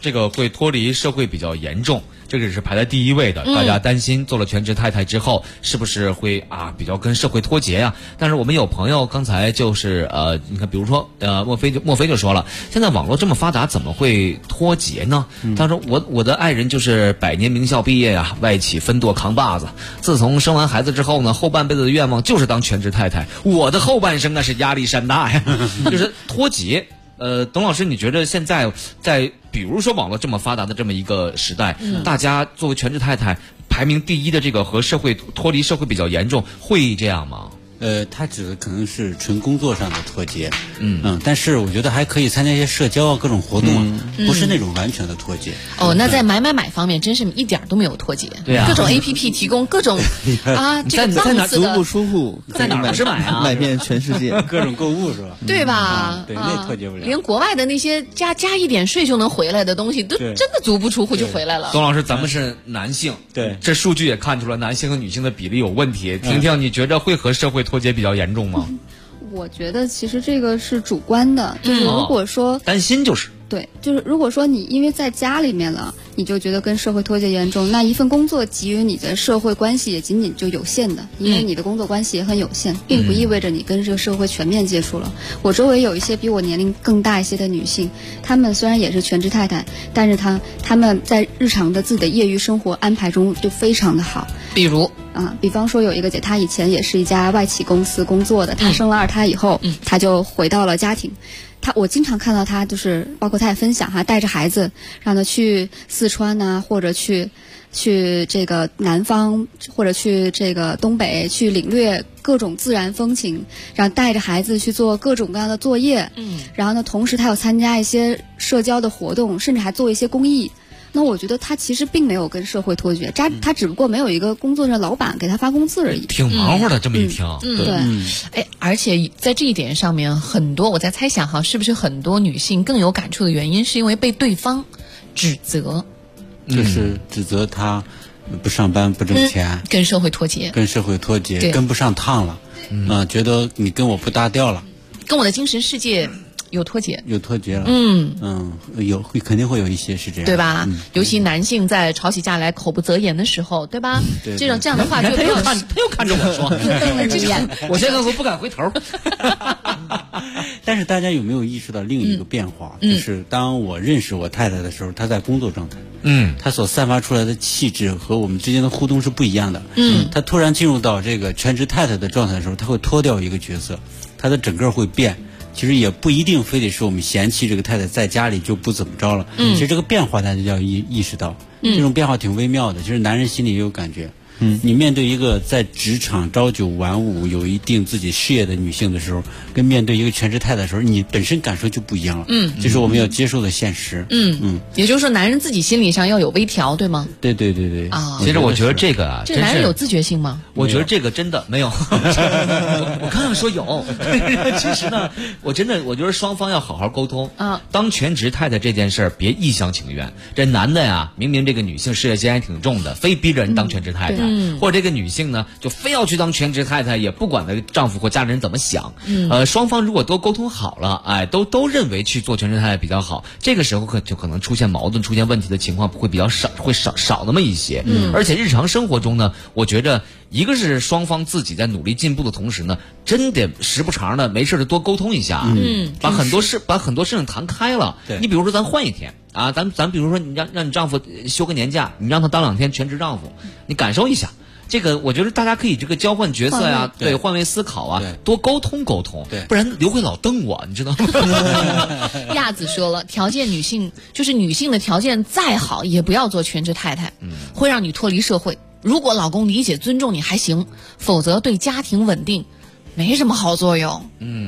[SPEAKER 9] 这个会脱离社会比较严重，这个是排在第一位的。大家担心做了全职太太之后，是不是会比较跟社会脱节呀？但是我们有朋友刚才就是你看，比如说莫非就说了，现在网络这么发达，怎么会脱节呢？他说我的爱人就是百年名校毕业呀，外企分舵扛把子。自从生完孩子之后呢，后半辈子的愿望就是当全职太太。我的后半生那是压力山大呀，就是脱节。董老师，你觉得现在在比如说网络这么发达的这么一个时代，大家作为全职太太排名第一的这个和社会脱离社会比较严重，会这样吗？
[SPEAKER 13] 他指的可能是纯工作上的脱节，但是我觉得还可以参加一些社交各种活动不是那种完全的脱节。
[SPEAKER 11] 那在买方面真是一点都没有脱节。
[SPEAKER 9] 对啊，
[SPEAKER 11] 各种 APP 提供各种这个
[SPEAKER 14] 在哪
[SPEAKER 11] 档次的
[SPEAKER 14] 足不出户，
[SPEAKER 9] 在哪儿是买啊？
[SPEAKER 14] 买遍全世界，
[SPEAKER 13] 各种购物是吧？
[SPEAKER 11] 对吧？
[SPEAKER 13] 对，那脱节不了。
[SPEAKER 11] 连国外的那些加一点税就能回来的东西，都真的足不出户就回来了。
[SPEAKER 9] 董老师，咱们是男性，
[SPEAKER 13] 对，
[SPEAKER 9] 这数据也看出了男性和女性的比例有问题。婷婷，你觉得会和社会脱节比较严重吗？
[SPEAKER 12] 我觉得其实这个是主观的，就是如果说
[SPEAKER 9] 担心就是。
[SPEAKER 12] 对，就是如果说你因为在家里面了，你就觉得跟社会脱节严重，那一份工作给予你的社会关系也仅仅就有限的，因为你的工作关系也很有限，并不意味着你跟这个社会全面接触了。我周围有一些比我年龄更大一些的女性，她们虽然也是全职太太，但是她们在日常的自己的业余生活安排中就非常的好。比方说有一个姐，她以前也是一家外企公司工作的，她生了2胎以后，她就回到了家庭。我经常看到她，就是包括她也分享带着孩子，让她去四川呐，或者去这个南方，或者去这个东北，去领略各种自然风情，然后带着孩子去做各种各样的作业。然后呢，同时她要参加一些社交的活动，甚至还做一些公益。那我觉得他其实并没有跟社会脱节，他只不过没有一个工作的老板给他发工资而已。
[SPEAKER 9] 挺忙活的，这么一听。
[SPEAKER 11] 对。而且在这一点上面，很多我在猜想是不是很多女性更有感触的原因，是因为被对方指责，
[SPEAKER 13] 就是指责他不上班不挣钱，
[SPEAKER 11] 跟社会脱节，
[SPEAKER 13] 跟不上趟了，觉得你跟我不搭调了，
[SPEAKER 11] 跟我的精神世界有脱节
[SPEAKER 13] 了，肯定会有一些是这样，
[SPEAKER 11] 对吧？尤其男性在吵起架来口不择言的时候，对吧？这样的话就
[SPEAKER 9] 他又看着我说，
[SPEAKER 11] 瞪了只眼，
[SPEAKER 9] 我现在都不敢回头。
[SPEAKER 13] 但是大家有没有意识到另一个变化？就是当我认识我太太的时候，她在工作状态，她所散发出来的气质和我们之间的互动是不一样的。她突然进入到这个全职太太的状态的时候，她会脱掉一个角色，她的整个会变。其实也不一定非得是我们嫌弃这个太太在家里就不怎么着了。其实这个变化大家要意识到，这种变化挺微妙的。其实男人心里也有感觉。你面对一个在职场朝九晚五有一定自己事业的女性的时候，跟面对一个全职太太的时候，你本身感受就不一样了。这是我们要接受的现实。
[SPEAKER 11] 也就是说，男人自己心理上要有微调，对吗？
[SPEAKER 13] 对。
[SPEAKER 9] 其实我觉得这个
[SPEAKER 11] 这男人有自觉性吗？
[SPEAKER 9] 我觉得这个真的没有。我刚想说有，其实呢，我觉得双方要好好沟通。当全职太太这件事儿，别一厢情愿。这男的呀，明明这个女性事业心还挺重的，非逼着人当全职太太。或者这个女性呢，就非要去当全职太太，也不管她丈夫或家人怎么想。双方如果都沟通好了，都认为去做全职太太比较好，这个时候就可能出现矛盾、出现问题的情况会比较少，会少那么一些。而且日常生活中呢，我觉着一个是双方自己在努力进步的同时呢，真得时不常的没事就多沟通一下，把很多事情谈开了。你比如说咱换一天。咱比如说你让你丈夫休个年假，你让他当2天全职丈夫，你感受一下。这个我觉得大家可以这个交换角色呀，对，换位思考啊，多沟通，不然刘慧老瞪我，你知道吗？
[SPEAKER 11] 亚子说了，女性的条件再好，也不要做全职太太，会让你脱离社会。如果老公理解尊重你还行，否则对家庭稳定没什么好作用。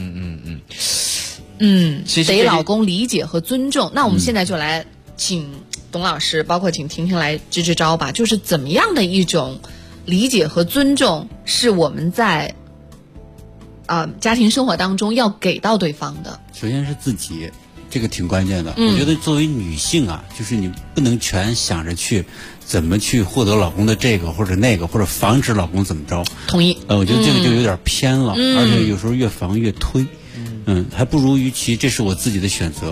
[SPEAKER 11] 得老公理解和尊重。那我们现在就来请董老师，包括请婷婷来支支招吧。就是怎么样的一种理解和尊重，是我们在家庭生活当中要给到对方的。
[SPEAKER 13] 首先是自己，这个挺关键的。我觉得作为女性就是你不能全想着去怎么去获得老公的这个或者那个，或者防止老公怎么着。
[SPEAKER 11] 同意。
[SPEAKER 13] 我觉得这个就有点偏了，而且有时候越防越推。还不如与其这是我自己的选择，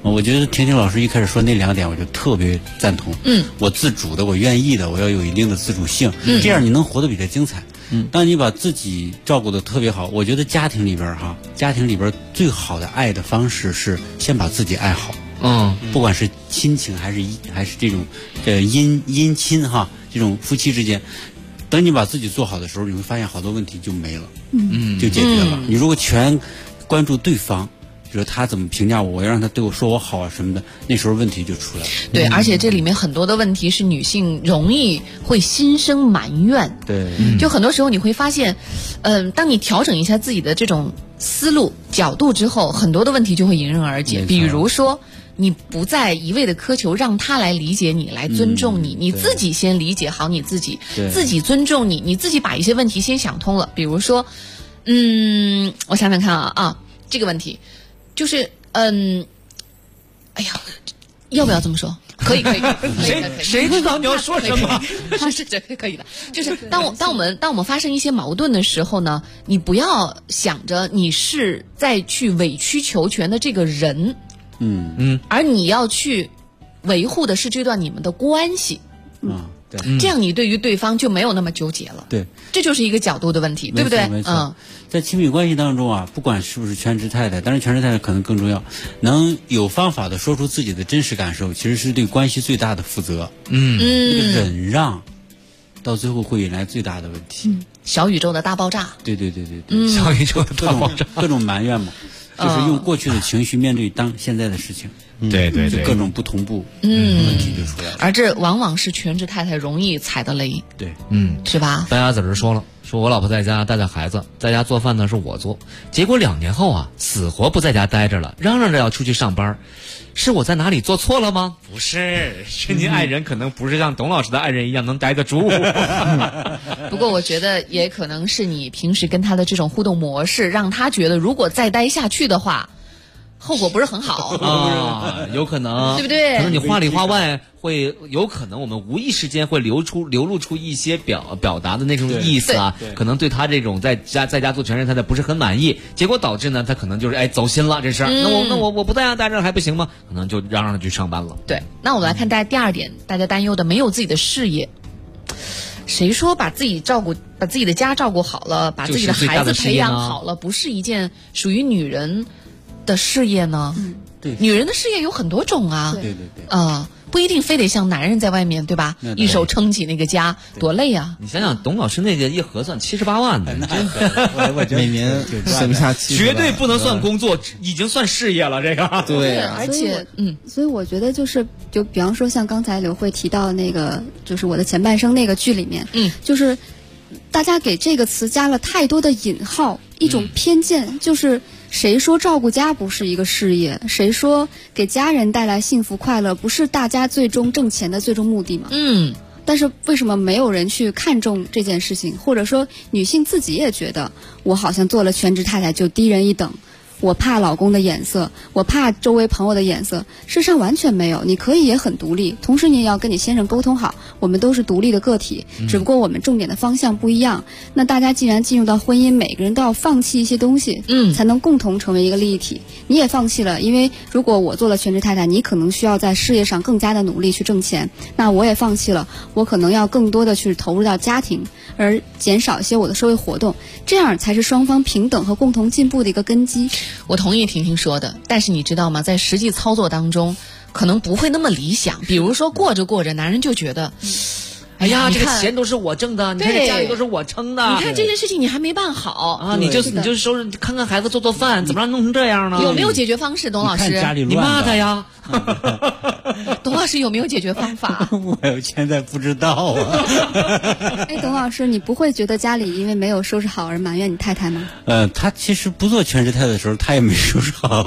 [SPEAKER 13] 我觉得婷婷老师一开始说那2点，我就特别赞同。我自主的，我愿意的，我要有一定的自主性，这样你能活得比较精彩。当你把自己照顾得特别好，我觉得家庭里边最好的爱的方式是先把自己爱好。不管是亲情还是这种姻亲哈，这种夫妻之间，等你把自己做好的时候，你会发现好多问题就没了，就解决了。你如果全关注对方，比如他怎么评价我，我要让他对我说我好啊什么的，那时候问题就出来了。
[SPEAKER 11] 对，而且这里面很多的问题是女性容易会心生埋怨。
[SPEAKER 13] 对，
[SPEAKER 11] 就很多时候你会发现，当你调整一下自己的这种思路角度之后，很多的问题就会迎刃而解。比如说，你不再一味的苛求让他来理解你，来尊重你，你自己先理解好你自己，自己尊重你，你自己把一些问题先想通了。比如说，我想想看啊，这个问题就是，哎呀，要不要这么说？可以。
[SPEAKER 9] 谁知道你要说什么？
[SPEAKER 11] 是可以的。就是当我们发生一些矛盾的时候呢，你不要想着你是在去委曲求全的这个人。而你要去维护的是这段你们的关系，
[SPEAKER 13] 对，
[SPEAKER 11] 这样你对于对方就没有那么纠结了。
[SPEAKER 13] 对，
[SPEAKER 11] 这就是一个角度的问题，对不对？
[SPEAKER 13] 没错。在亲密关系当中啊，不管是不是全职太太，当然全职太太可能更重要，能有方法的说出自己的真实感受，其实是对关系最大的负责。这个忍让，到最后会引来最大的问题。
[SPEAKER 11] 小宇宙的大爆炸。
[SPEAKER 13] 对，
[SPEAKER 9] 小宇宙的大爆炸，
[SPEAKER 13] 各种埋怨嘛。就是用过去的情绪面对现在的事情，
[SPEAKER 9] 对，
[SPEAKER 13] 各种不同步，问题就出来了。
[SPEAKER 11] 而这往往是全职太太容易踩的雷，
[SPEAKER 13] 对，
[SPEAKER 11] 是吧？
[SPEAKER 9] 大家在这说了，说我老婆在家带孩子，在家做饭呢是我做，结果2年后啊，死活不在家待着了，嚷嚷着要出去上班。是我在哪里做错了吗？不是，是您爱人可能不是像董老师的爱人一样能待得住。
[SPEAKER 11] 不过我觉得也可能是你平时跟他的这种互动模式，让他觉得如果再待下去的话，后果不是很好
[SPEAKER 9] 啊，有可能，
[SPEAKER 11] 对不对？
[SPEAKER 9] 可能你话里话外会有可能我们无意识间会流露出一些表达的那种意思啊，可能对他这种在家做全职太太不是很满意，结果导致呢他可能就是走心了这事儿。那我不在家待着还不行吗？可能就让他去上班了。
[SPEAKER 11] 对，那我们来看第二点，大家担忧的没有自己的事业。谁说把自己的家照顾好了，把自己的孩子培养好了，不是一件属于女人的事业呢？
[SPEAKER 13] 对，
[SPEAKER 11] 女人的事业有很多种啊。
[SPEAKER 13] 对，
[SPEAKER 11] 不一定非得像男人在外面，对吧？一手撑起那个家，多累啊！
[SPEAKER 9] 你想想，董老师那个一核算78万的，
[SPEAKER 14] 我每年省下
[SPEAKER 9] 绝对不能算工作，已经算事业了。这个
[SPEAKER 14] 对，
[SPEAKER 11] 而且
[SPEAKER 12] 所以我觉得就比方说像刚才刘慧提到那个，就是我的前半生那个剧里面，就是大家给这个词加了太多的引号，一种偏见，就是谁说照顾家不是一个事业？谁说给家人带来幸福快乐不是大家最终挣钱的最终目的吗？但是为什么没有人去看重这件事情？或者说女性自己也觉得我好像做了全职太太就低人一等，我怕老公的眼色，我怕周围朋友的眼色。事实上完全没有，你可以也很独立，同时你也要跟你先生沟通好，我们都是独立的个体，只不过我们重点的方向不一样。那大家既然进入到婚姻，每个人都要放弃一些东西，才能共同成为一个利益体。你也放弃了，因为如果我做了全职太太，你可能需要在事业上更加的努力去挣钱，那我也放弃了，我可能要更多的去投入到家庭，而减少一些我的社会活动，这样才是双方平等和共同进步的一个根基。
[SPEAKER 11] 我同意婷婷说的，但是你知道吗？在实际操作当中，可能不会那么理想。比如说过着过着，男人就觉得，
[SPEAKER 9] 哎呀，这个钱都是我挣的，你看这家里都是我撑的。
[SPEAKER 11] 你看这件事情你还没办好
[SPEAKER 9] 啊，你就收拾看看孩子做饭，怎么让弄成这样呢？
[SPEAKER 11] 有没有解决方式，董老师？
[SPEAKER 9] 你骂他呀。
[SPEAKER 11] 董老师有没有解决方法？
[SPEAKER 13] 我现在不知道啊。
[SPEAKER 12] 哎，董老师，你不会觉得家里因为没有收拾好而埋怨你太太吗？
[SPEAKER 13] 他其实不做全职太太的时候，他也没收拾好。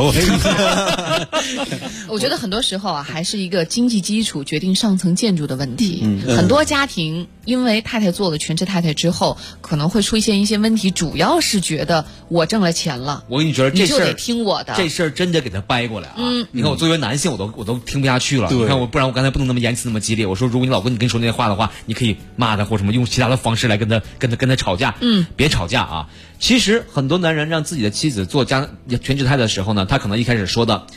[SPEAKER 11] 我觉得很多时候啊，还是一个经济基础决定上层建筑的问题。很多家庭因为太太做了全职太太之后，可能会出现一些问题，主要是觉得我挣了钱了，
[SPEAKER 9] 我跟你说，这事儿
[SPEAKER 11] 你就得听我的。
[SPEAKER 9] 这事儿真得给他掰过来啊！你看我作为男性，我都听不下去了。你看不然我刚才不能那么言辞那么激烈。我说，如果你老公你跟你说那些话的话，你可以骂他或什么，用其他的方式来跟他吵架。别吵架啊！其实很多男人让自己的妻子做全职太太的时候呢，他可能一开始说的，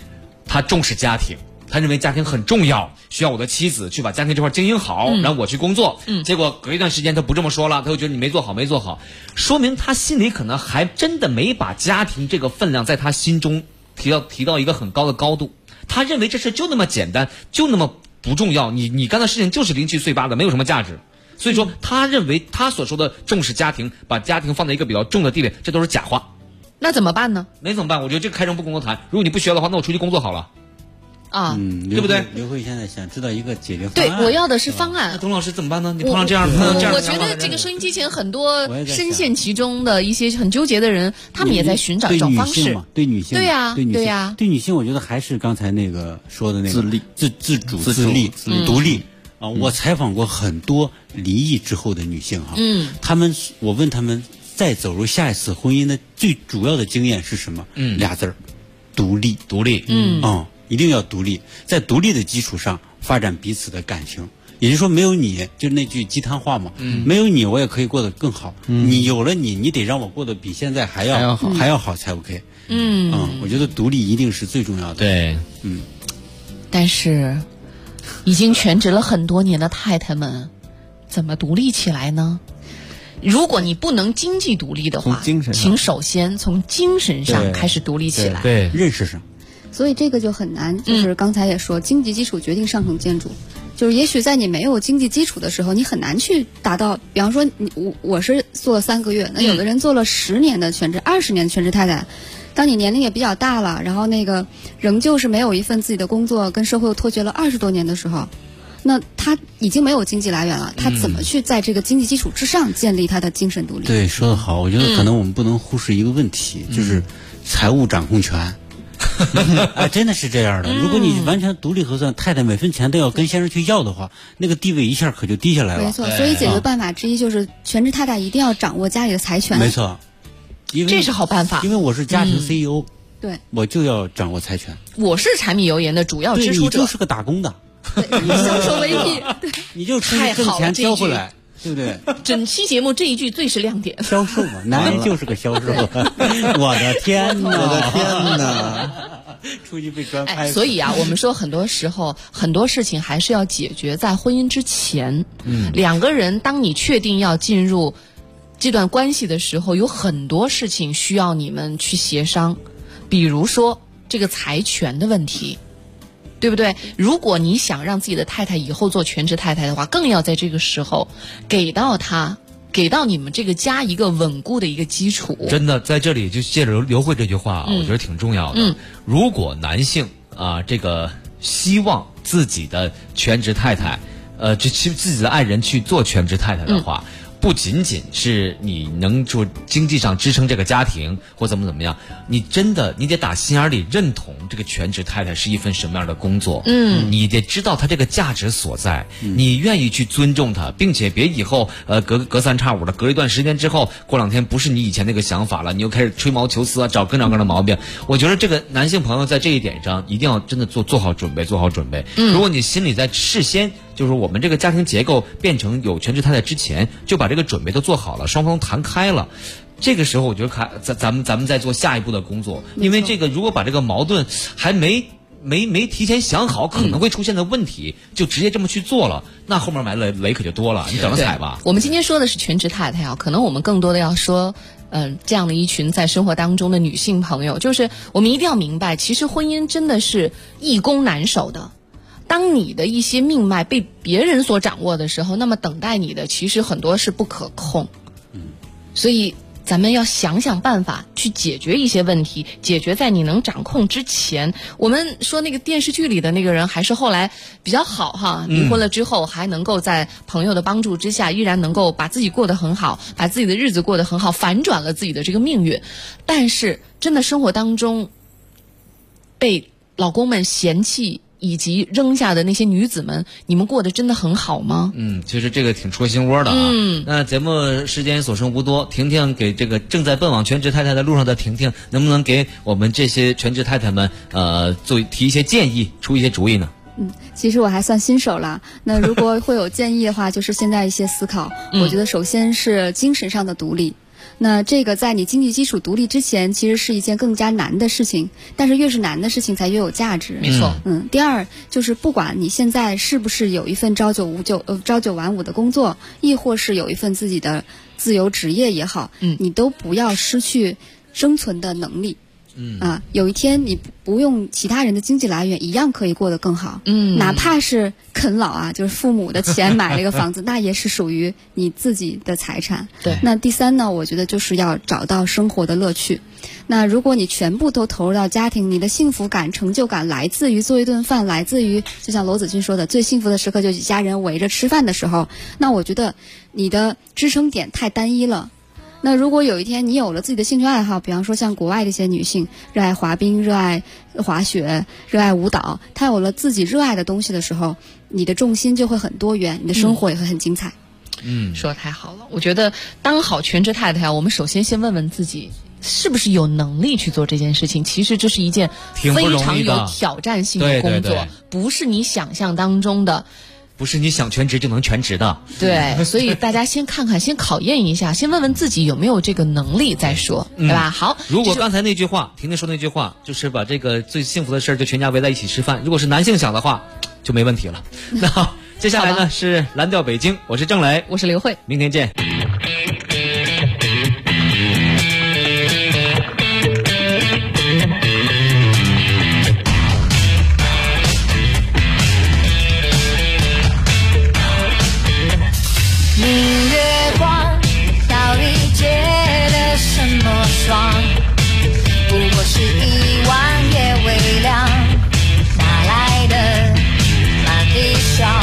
[SPEAKER 9] 他重视家庭，他认为家庭很重要，需要我的妻子去把家庭这块经营好，然后我去工作。结果隔一段时间他不这么说了，他又觉得你没做好，说明他心里可能还真的没把家庭这个分量在他心中提到一个很高的高度。他认为这事就那么简单，就那么不重要，你干的事情就是零七碎八的，没有什么价值。所以说他认为他所说的重视家庭，把家庭放在一个比较重的地位，这都是假话。
[SPEAKER 11] 那怎么办呢？
[SPEAKER 9] 没怎么办，我觉得这个开诚布公的谈。如果你不需要的话，那我出去工作好了。对不对？
[SPEAKER 13] 刘慧现在想知道一个解决方案。
[SPEAKER 11] 对，我要的是方案。
[SPEAKER 9] 那董老师怎么办呢？你碰上这样的，
[SPEAKER 11] 我觉得这个收音机前很多深陷其中的一些很纠结的人，他们也在寻找一种方式。
[SPEAKER 13] 对女性，
[SPEAKER 11] 对呀，
[SPEAKER 13] 对呀，对女性，我觉得还是刚才那个说的那个自主、自立、独立啊。我采访过很多离异之后的女性哈，我问他们再走入下一次婚姻的最主要的经验是什么？俩字儿，独立，一定要独立，在独立的基础上发展彼此的感情。也就是说，没有你，就是那句鸡汤话嘛，没有你我也可以过得更好。你有了你得让我过得比现在还要好才 OK。我觉得独立一定是最重要的。
[SPEAKER 9] 对，
[SPEAKER 11] 但是已经全职了很多年的太太们，怎么独立起来呢？如果你不能经济独立的话，请首先从精神上开始独立起来，
[SPEAKER 9] 对，
[SPEAKER 13] 认识上。
[SPEAKER 12] 所以这个就很难，就是刚才也说，经济基础决定上层建筑。就是也许在你没有经济基础的时候，你很难去达到。比方说我是做了3个月，那有的人做了10年的全职、20年的全职太太。当你年龄也比较大了，然后那个仍旧是没有一份自己的工作，跟社会又脱节了20多年的时候，那他已经没有经济来源了，他怎么去在这个经济基础之上建立他的精神独立？
[SPEAKER 13] 对，说得好。我觉得可能我们不能忽视一个问题，就是财务掌控权。真的是这样的。如果你完全独立核算，太太每分钱都要跟先生去要的话，那个地位一下可就低下来了。
[SPEAKER 12] 没错，所以解决办法之一就是全职太太一定要掌握家里的财权。
[SPEAKER 13] 没错，
[SPEAKER 11] 这是好办法。
[SPEAKER 13] 因为我是家庭 CEO，
[SPEAKER 12] 对，
[SPEAKER 13] 我就要掌握财权。
[SPEAKER 11] 我是柴米油盐的主要支出者，
[SPEAKER 13] 你就是个打工的，
[SPEAKER 12] 以销售为例，
[SPEAKER 13] 你就出去挣钱交回来。对不对？
[SPEAKER 11] 整期节目这一句最是亮点。
[SPEAKER 13] 销售嘛，男人就是个销售。我的天哪！出去被专拍。
[SPEAKER 11] 所以啊，我们说很多时候很多事情还是要解决在婚姻之前。两个人当你确定要进入这段关系的时候，有很多事情需要你们去协商，比如说这个财权的问题。对不对？如果你想让自己的太太以后做全职太太的话，更要在这个时候给到你们这个家一个稳固的一个基础。
[SPEAKER 9] 真的，在这里就借着刘慧这句话，我觉得挺重要的。如果男性这个希望自己的全职太太，自己的爱人去做全职太太的话。不仅仅是你能做经济上支撑这个家庭或怎么样，你得打心眼里认同这个全职太太是一份什么样的工作，你得知道她这个价值所在，你愿意去尊重她，并且别以后隔三差五的隔一段时间之后，过2天不是你以前那个想法了，你又开始吹毛求疵找各种各样的毛病。我觉得这个男性朋友在这一点上一定要真的做好准备。如果你心里在事先就是我们这个家庭结构变成有全职太太之前，就把这个准备都做好了，双方都谈开了。这个时候，我觉得咱们再做下一步的工作，因为这个如果把这个矛盾还没提前想好可能会出现的问题，就直接这么去做了，那后面埋的雷可就多了，你等着踩吧。
[SPEAKER 11] 我们今天说的是全职太太啊，可能我们更多的要说。这样的一群在生活当中的女性朋友，就是我们一定要明白，其实婚姻真的是易攻难守的。当你的一些命脉被别人所掌握的时候，那么等待你的其实很多是不可控。所以咱们要想想办法去解决一些问题，解决在你能掌控之前。我们说那个电视剧里的那个人还是后来比较好哈，离婚了之后还能够在朋友的帮助之下依然能够把自己过得很好，把自己的日子过得很好，反转了自己的这个命运。但是真的生活当中被老公们嫌弃以及扔下的那些女子们，你们过得真的很好吗？
[SPEAKER 9] 其实这个挺戳心窝的啊。那节目时间所剩无多，婷婷给这个正在奔往全职太太的路上的婷婷，能不能给我们这些全职太太们提一些建议，出一些主意呢？
[SPEAKER 12] 其实我还算新手啦。那如果会有建议的话，就是现在一些思考。我觉得首先是精神上的独立。 那这个在你经济基础独立之前，其实是一件更加难的事情，但是越是难的事情才越有价值。
[SPEAKER 11] 没错。
[SPEAKER 12] 第二就是不管你现在是不是有一份朝九晚五的工作，亦或是有一份自己的自由职业也好，你都不要失去生存的能力。有一天你不用其他人的经济来源，一样可以过得更好。哪怕是啃老啊，就是父母的钱买了一个房子，那也是属于你自己的财产。
[SPEAKER 11] 对。
[SPEAKER 12] 那第三呢，我觉得就是要找到生活的乐趣。那如果你全部都投入到家庭，你的幸福感、成就感来自于做一顿饭，来自于就像罗子君说的，最幸福的时刻就是一家人围着吃饭的时候，那我觉得你的支撑点太单一了。那如果有一天你有了自己的兴趣爱好，比方说像国外的一些女性热爱滑冰、热爱滑雪、热爱舞蹈，她有了自己热爱的东西的时候，你的重心就会很多元，你的生活也会很精彩。
[SPEAKER 11] 说得太好了。我觉得当好全职太太，我们首先先问问自己是不是有能力去做这件事情。其实这是一件非常有挑战性的工作，不是你想象当中的，
[SPEAKER 9] 不是你想全职就能全职的。
[SPEAKER 11] 对，所以大家先看看，先考验一下，先问问自己有没有这个能力再说，对吧？好，
[SPEAKER 9] 如果刚才那句话，婷婷说那句话，就是把这个最幸福的事儿就全家围在一起吃饭，如果是男性想的话，就没问题了。那好，接下来呢是蓝调北京，我是郑磊，
[SPEAKER 11] 我是刘慧，
[SPEAKER 9] 明天见。
[SPEAKER 5] 不过是1万夜微凉，哪来的满地伤？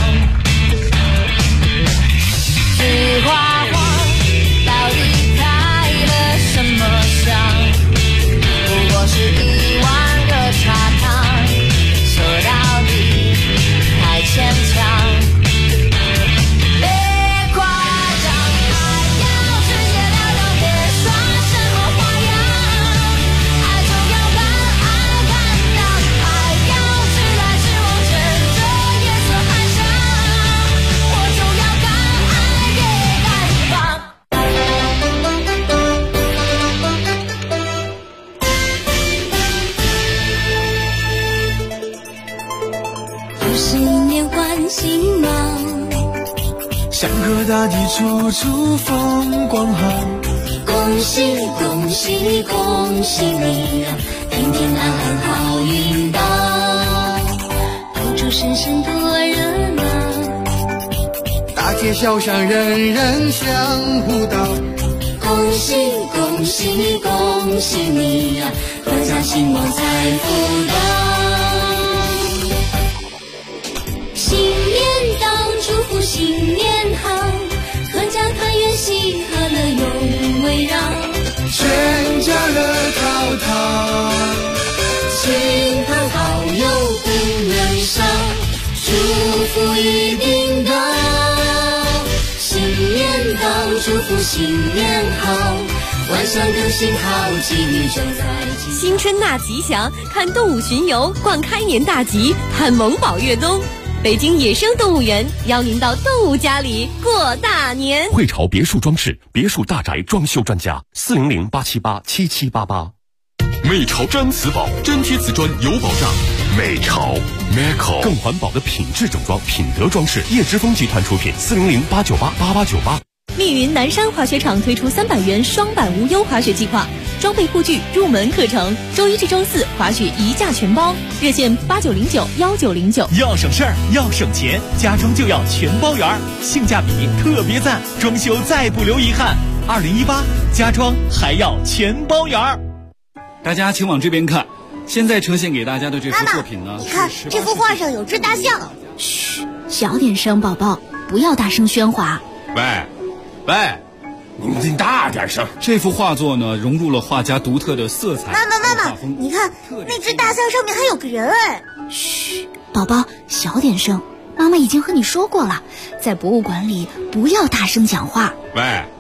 [SPEAKER 5] 菊花黄，到底开了什么香？不过是1碗热茶汤，说到底太牵强。
[SPEAKER 7] 想和大地处处风光好，
[SPEAKER 5] 恭喜恭喜恭喜你呀，平平安安好运到，到处声声多热闹，
[SPEAKER 7] 大街小巷人人相互道，
[SPEAKER 5] 恭喜恭喜恭喜你呀，阖家兴旺财富到，新年到祝福新年好，阖家团圆喜和乐永围绕，
[SPEAKER 7] 全家乐淘淘，
[SPEAKER 5] 亲朋好友不能少，祝福一定到，新年到祝福新年好，万象更新好，吉利正在即，
[SPEAKER 21] 新春纳吉祥，看动物巡游，逛开年大吉，看萌宝越冬。北京野生动物园邀您到动物家里过大年。
[SPEAKER 1] 汇潮别墅装饰，别墅大宅装修专家，400-878-7788。美潮真瓷宝，真贴瓷砖有保障。美潮 Meco 更环保的品质整装，品德装饰。叶之峰集团出品，400-898-8898。
[SPEAKER 21] 密云南山滑雪场推出300元双板无忧滑雪计划，装备护具入门课程，周一至周四滑雪一价全包，热线8909-1909。
[SPEAKER 23] 要省事儿，要省钱，家装就要全包圆，性价比特别赞，装修再不留遗憾。2018家装还要全包圆。
[SPEAKER 8] 大家请往这边看，现在呈现给大家的这幅作品呢，
[SPEAKER 24] 你看这幅画上有只大象。
[SPEAKER 21] 嘘，小点声，宝宝，不要大声喧哗。
[SPEAKER 8] 喂，你们大点声！这幅画作呢，融入了画家独特的色彩。
[SPEAKER 24] 妈妈，你看那只大象上面还有个人哎！
[SPEAKER 21] 嘘，宝宝，小点声。妈妈已经和你说过了，在博物馆里不要大声讲话。
[SPEAKER 8] 喂。